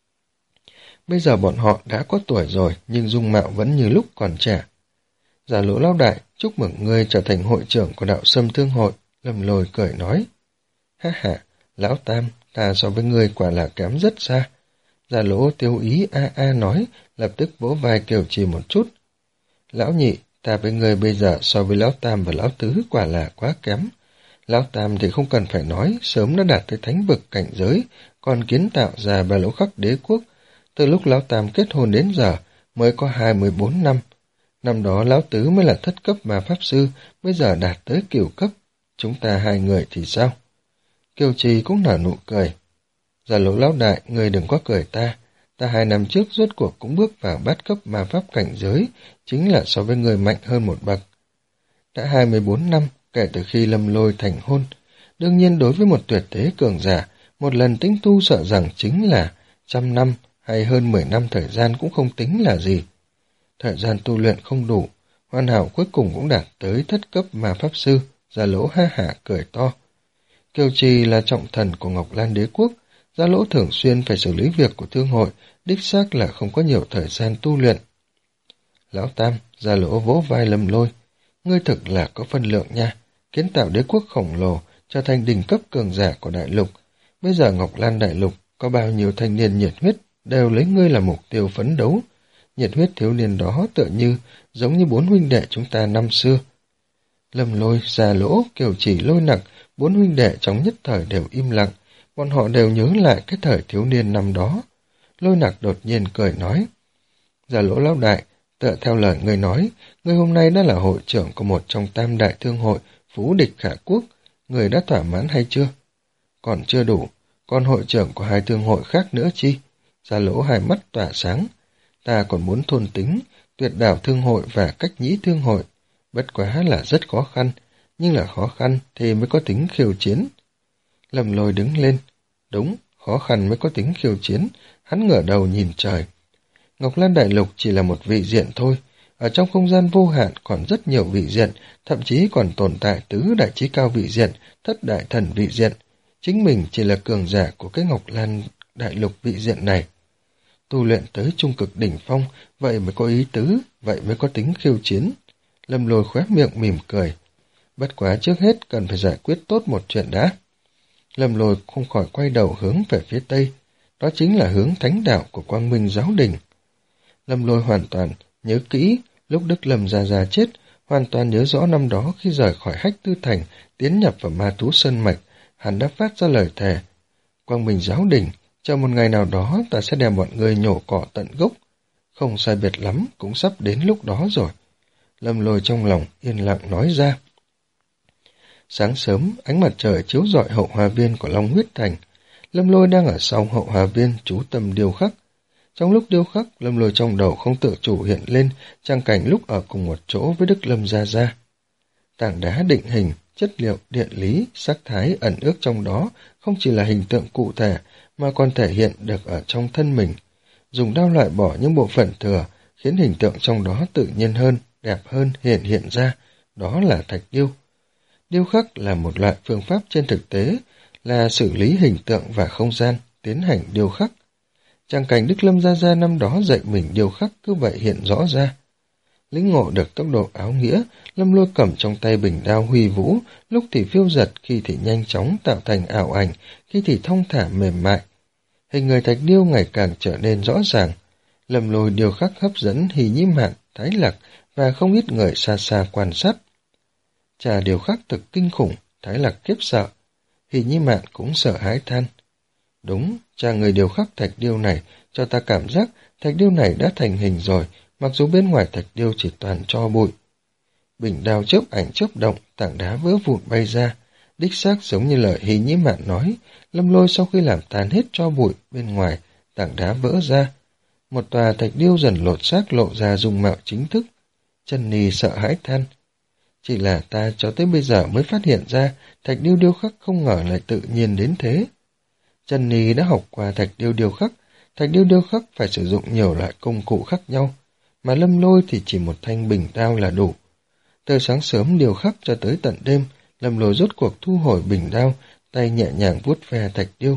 Bây giờ bọn họ đã có tuổi rồi, nhưng dung mạo vẫn như lúc còn trẻ. Già Lỗ lão đại, chúc mừng ngươi trở thành hội trưởng của đạo Sâm Thương hội. Lâm Lôi cười nói. Ha ha, lão Tam, ta so với ngươi quả là kém rất xa. Già Lỗ tiêu ý a a nói, lập tức vỗ vai Kiều Trì một chút. Lão Nhị, ta với ngươi bây giờ so với lão Tam và lão Tứ quả là quá kém. Lão Tam thì không cần phải nói, sớm đã đạt tới thánh vực cảnh giới, còn kiến tạo ra Ba Lỗ Khắc đế quốc. Từ lúc lão Tam kết hôn đến giờ mới có hai mươi bốn năm. Năm đó lão Tứ mới là thất cấp ma pháp sư, bây giờ đạt tới cửu cấp. Chúng ta hai người thì sao? Kiều Trì cũng nở nụ cười. Già Lỗ lão đại, người đừng có cười ta. Ta hai năm trước rốt cuộc cũng bước vào bát cấp ma pháp cảnh giới, chính là so với người mạnh hơn một bậc. Đã hai mươi bốn năm kể từ khi Lâm Lôi thành hôn. Đương nhiên đối với một tuyệt thế cường giả, một lần tính tu sợ rằng chính là trăm năm hay hơn mười năm thời gian cũng không tính là gì. Thời gian tu luyện không đủ, hoàn hảo cuối cùng cũng đạt tới thất cấp ma pháp sư. Già Lỗ ha hả cười to. Kiều Trì là trọng thần của Ngọc Lan Đế quốc, Gia Lỗ thường xuyên phải xử lý việc của thương hội, đích xác là không có nhiều thời gian tu luyện. Lão Tam, Gia Lỗ vỗ vai Lâm Lôi, ngươi thực là có phân lượng nha, kiến tạo đế quốc khổng lồ, trở thành đỉnh cấp cường giả của đại lục. Bây giờ Ngọc Lan đại lục có bao nhiêu thanh niên nhiệt huyết đều lấy ngươi là mục tiêu phấn đấu. Nhiệt huyết thiếu niên đó tựa như giống như bốn huynh đệ chúng ta năm xưa. Lâm Lôi, Gia Lỗ, Kiều Chỉ, Lôi Nặc, bốn huynh đệ trong nhất thời đều im lặng, bọn họ đều nhớ lại cái thời thiếu niên năm đó. Lôi Nặc đột nhiên cười nói, Gia Lỗ lão đại, tựa theo lời ngươi nói, ngươi hôm nay đã là hội trưởng của một trong tam đại thương hội Phú Địch Khả Quốc, ngươi đã thỏa mãn hay chưa? Còn chưa đủ, còn hội trưởng của hai thương hội khác nữa chi? Gia Lỗ hai mắt tỏa sáng, ta còn muốn thôn tính, tuyệt đảo thương hội và cách nhĩ thương hội. Bất quá là rất khó khăn, nhưng là khó khăn thì mới có tính khiêu chiến. Lâm Lôi đứng lên, đúng, khó khăn mới có tính khiêu chiến, hắn ngửa đầu nhìn trời. Ngọc Lan Đại Lục chỉ là một vị diện thôi, ở trong không gian vô hạn còn rất nhiều vị diện, thậm chí còn tồn tại tứ đại chí cao vị diện, thất đại thần vị diện. Chính mình chỉ là cường giả của cái Ngọc Lan Đại Lục vị diện này. Tu luyện tới trung cực đỉnh phong, vậy mới có ý tứ, vậy mới có tính khiêu chiến. Lâm Lôi khóe miệng mỉm cười. Bất quá trước hết cần phải giải quyết tốt một chuyện đã. Lâm Lôi không khỏi quay đầu hướng về phía tây, đó chính là hướng thánh đạo của Quang Minh Giáo Đình. Lâm Lôi hoàn toàn nhớ kỹ lúc Đức Lâm Gia Gia chết, hoàn toàn nhớ rõ năm đó khi rời khỏi Hách Tư Thành, tiến nhập vào Ma Thú Sơn Mạch, hắn đã phát ra lời thề. Quang Minh Giáo Đình, chờ một ngày nào đó ta sẽ đem bọn người nhổ cỏ tận gốc. Không sai biệt lắm, cũng sắp đến lúc đó rồi. Lâm Lôi trong lòng yên lặng nói ra. Sáng sớm, ánh mặt trời chiếu rọi hậu hoa viên của Long Huyết Thành. Lâm Lôi đang ở sau hậu hoa viên chú tâm điêu khắc. Trong lúc điêu khắc, Lâm Lôi trong đầu không tự chủ hiện lên trang cảnh lúc ở cùng một chỗ với Đức Lâm Gia Gia. Tảng đá định hình, chất liệu, địa lý, sắc thái ẩn ước trong đó không chỉ là hình tượng cụ thể mà còn thể hiện được ở trong thân mình. Dùng đao loại bỏ những bộ phận thừa, khiến hình tượng trong đó tự nhiên hơn, đẹp hơn hiện hiện ra, đó là thạch điêu. Điêu khắc là một loại phương pháp trên thực tế, là xử lý hình tượng và không gian, tiến hành điêu khắc. Trang cảnh Đức Lâm Gia Gia năm đó dạy mình điêu khắc cứ vậy hiện rõ ra. Lĩnh ngộ được tốc độ áo nghĩa, Lâm Lôi cầm trong tay bình đao huy vũ, lúc thì phiêu giật, khi thì nhanh chóng tạo thành ảo ảnh, khi thì thong thả mềm mại. Hình người thạch điêu ngày càng trở nên rõ ràng. Lâm Lôi điêu khắc hấp dẫn Hỉ Nhĩ Mạn, Thái Lạc và không ít người xa xa quan sát. Chà, điêu khắc thực kinh khủng, Thái Lạc khiếp sợ. Hỉ Nhĩ Mạn cũng sợ hãi than. Đúng, cha người điêu khắc thạch điêu này cho ta cảm giác thạch điêu này đã thành hình rồi, mặc dù bên ngoài thạch điêu chỉ toàn tro bụi. Bình đao chớp ảnh chớp động, tảng đá vỡ vụn bay ra. Đích xác giống như lời Hỉ Nhĩ Mạn nói, Lâm Lôi sau khi làm tan hết tro bụi bên ngoài, tảng đá vỡ ra. Một tòa thạch điêu dần lột xác lộ ra dung mạo chính thức. Chân Nhi sợ hãi than. Chỉ là ta cho tới bây giờ mới phát hiện ra thạch điêu điêu khắc không ngờ lại tự nhiên đến thế. Chân Nhi đã học qua thạch điêu điêu khắc, thạch điêu điêu khắc phải sử dụng nhiều loại công cụ khác nhau, mà Lâm Lôi thì chỉ một thanh bình đao là đủ. Từ sáng sớm điêu khắc cho tới tận đêm, Lâm Lôi rốt cuộc thu hồi bình đao, tay nhẹ nhàng vuốt ve thạch điêu.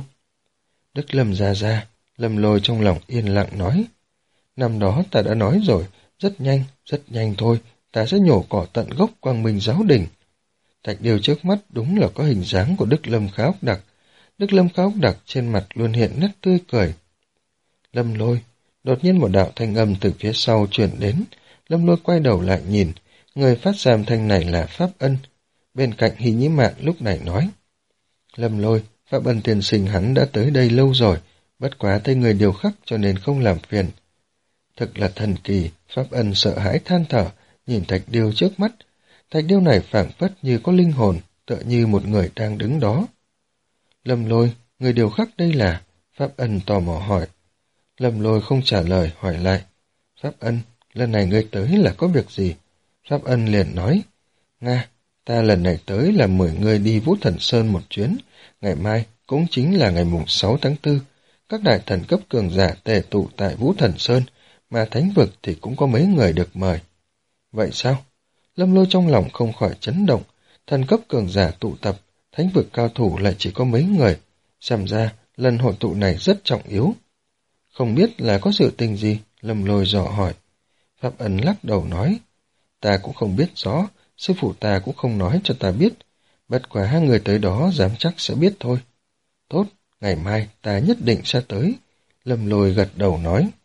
Đức Lâm Gia Gia, Lâm Lôi trong lòng yên lặng nói. Năm đó ta đã nói rồi, rất nhanh, rất nhanh thôi, ta sẽ nhổ cỏ tận gốc Quang Minh Giáo Đình. Thạch điêu trước mắt đúng là có hình dáng của Đức Lâm Khá Ốc Đặc. Đức Lâm Khá Ốc Đặc trên mặt luôn hiện nét tươi cười. Lâm Lôi, đột nhiên một đạo thanh âm từ phía sau truyền đến. Lâm Lôi quay đầu lại nhìn, người phát ra âm thanh này là Pháp Ân. Bên cạnh Hỉ Nhĩ Mạn lúc này nói. Lâm Lôi, Pháp Ân tiên sinh hắn đã tới đây lâu rồi, bất quá thấy người điều khắc cho nên không làm phiền. Thực là thần kỳ, Pháp Ân sợ hãi than thở, nhìn thạch điêu trước mắt. Thạch điêu này phảng phất như có linh hồn, tựa như một người đang đứng đó. Lâm Lôi, người điều khắc đây là? Pháp Ân tò mò hỏi. Lâm Lôi không trả lời, hỏi lại. Pháp Ân, lần này ngươi tới là có việc gì? Pháp Ân liền nói. Nga, ta lần này tới là mời ngươi đi Vũ Thần Sơn một chuyến. Ngày mai cũng chính là ngày mùng sáu tháng tư. Các đại thần cấp cường giả tề tụ tại Vũ Thần Sơn, mà thánh vực thì cũng có mấy người được mời. Vậy sao? Lâm Lôi trong lòng không khỏi chấn động. Thần cấp cường giả tụ tập, thánh vực cao thủ lại chỉ có mấy người, xem ra lần hội tụ này rất trọng yếu. Không biết là có sự tình gì, Lâm Lôi dò hỏi. Pháp Ân lắc đầu nói, ta cũng không biết rõ, sư phụ ta cũng không nói cho ta biết, bất quá hai người tới đó dám chắc sẽ biết thôi. Tốt, ngày mai ta nhất định sẽ tới, Lâm Lôi gật đầu nói.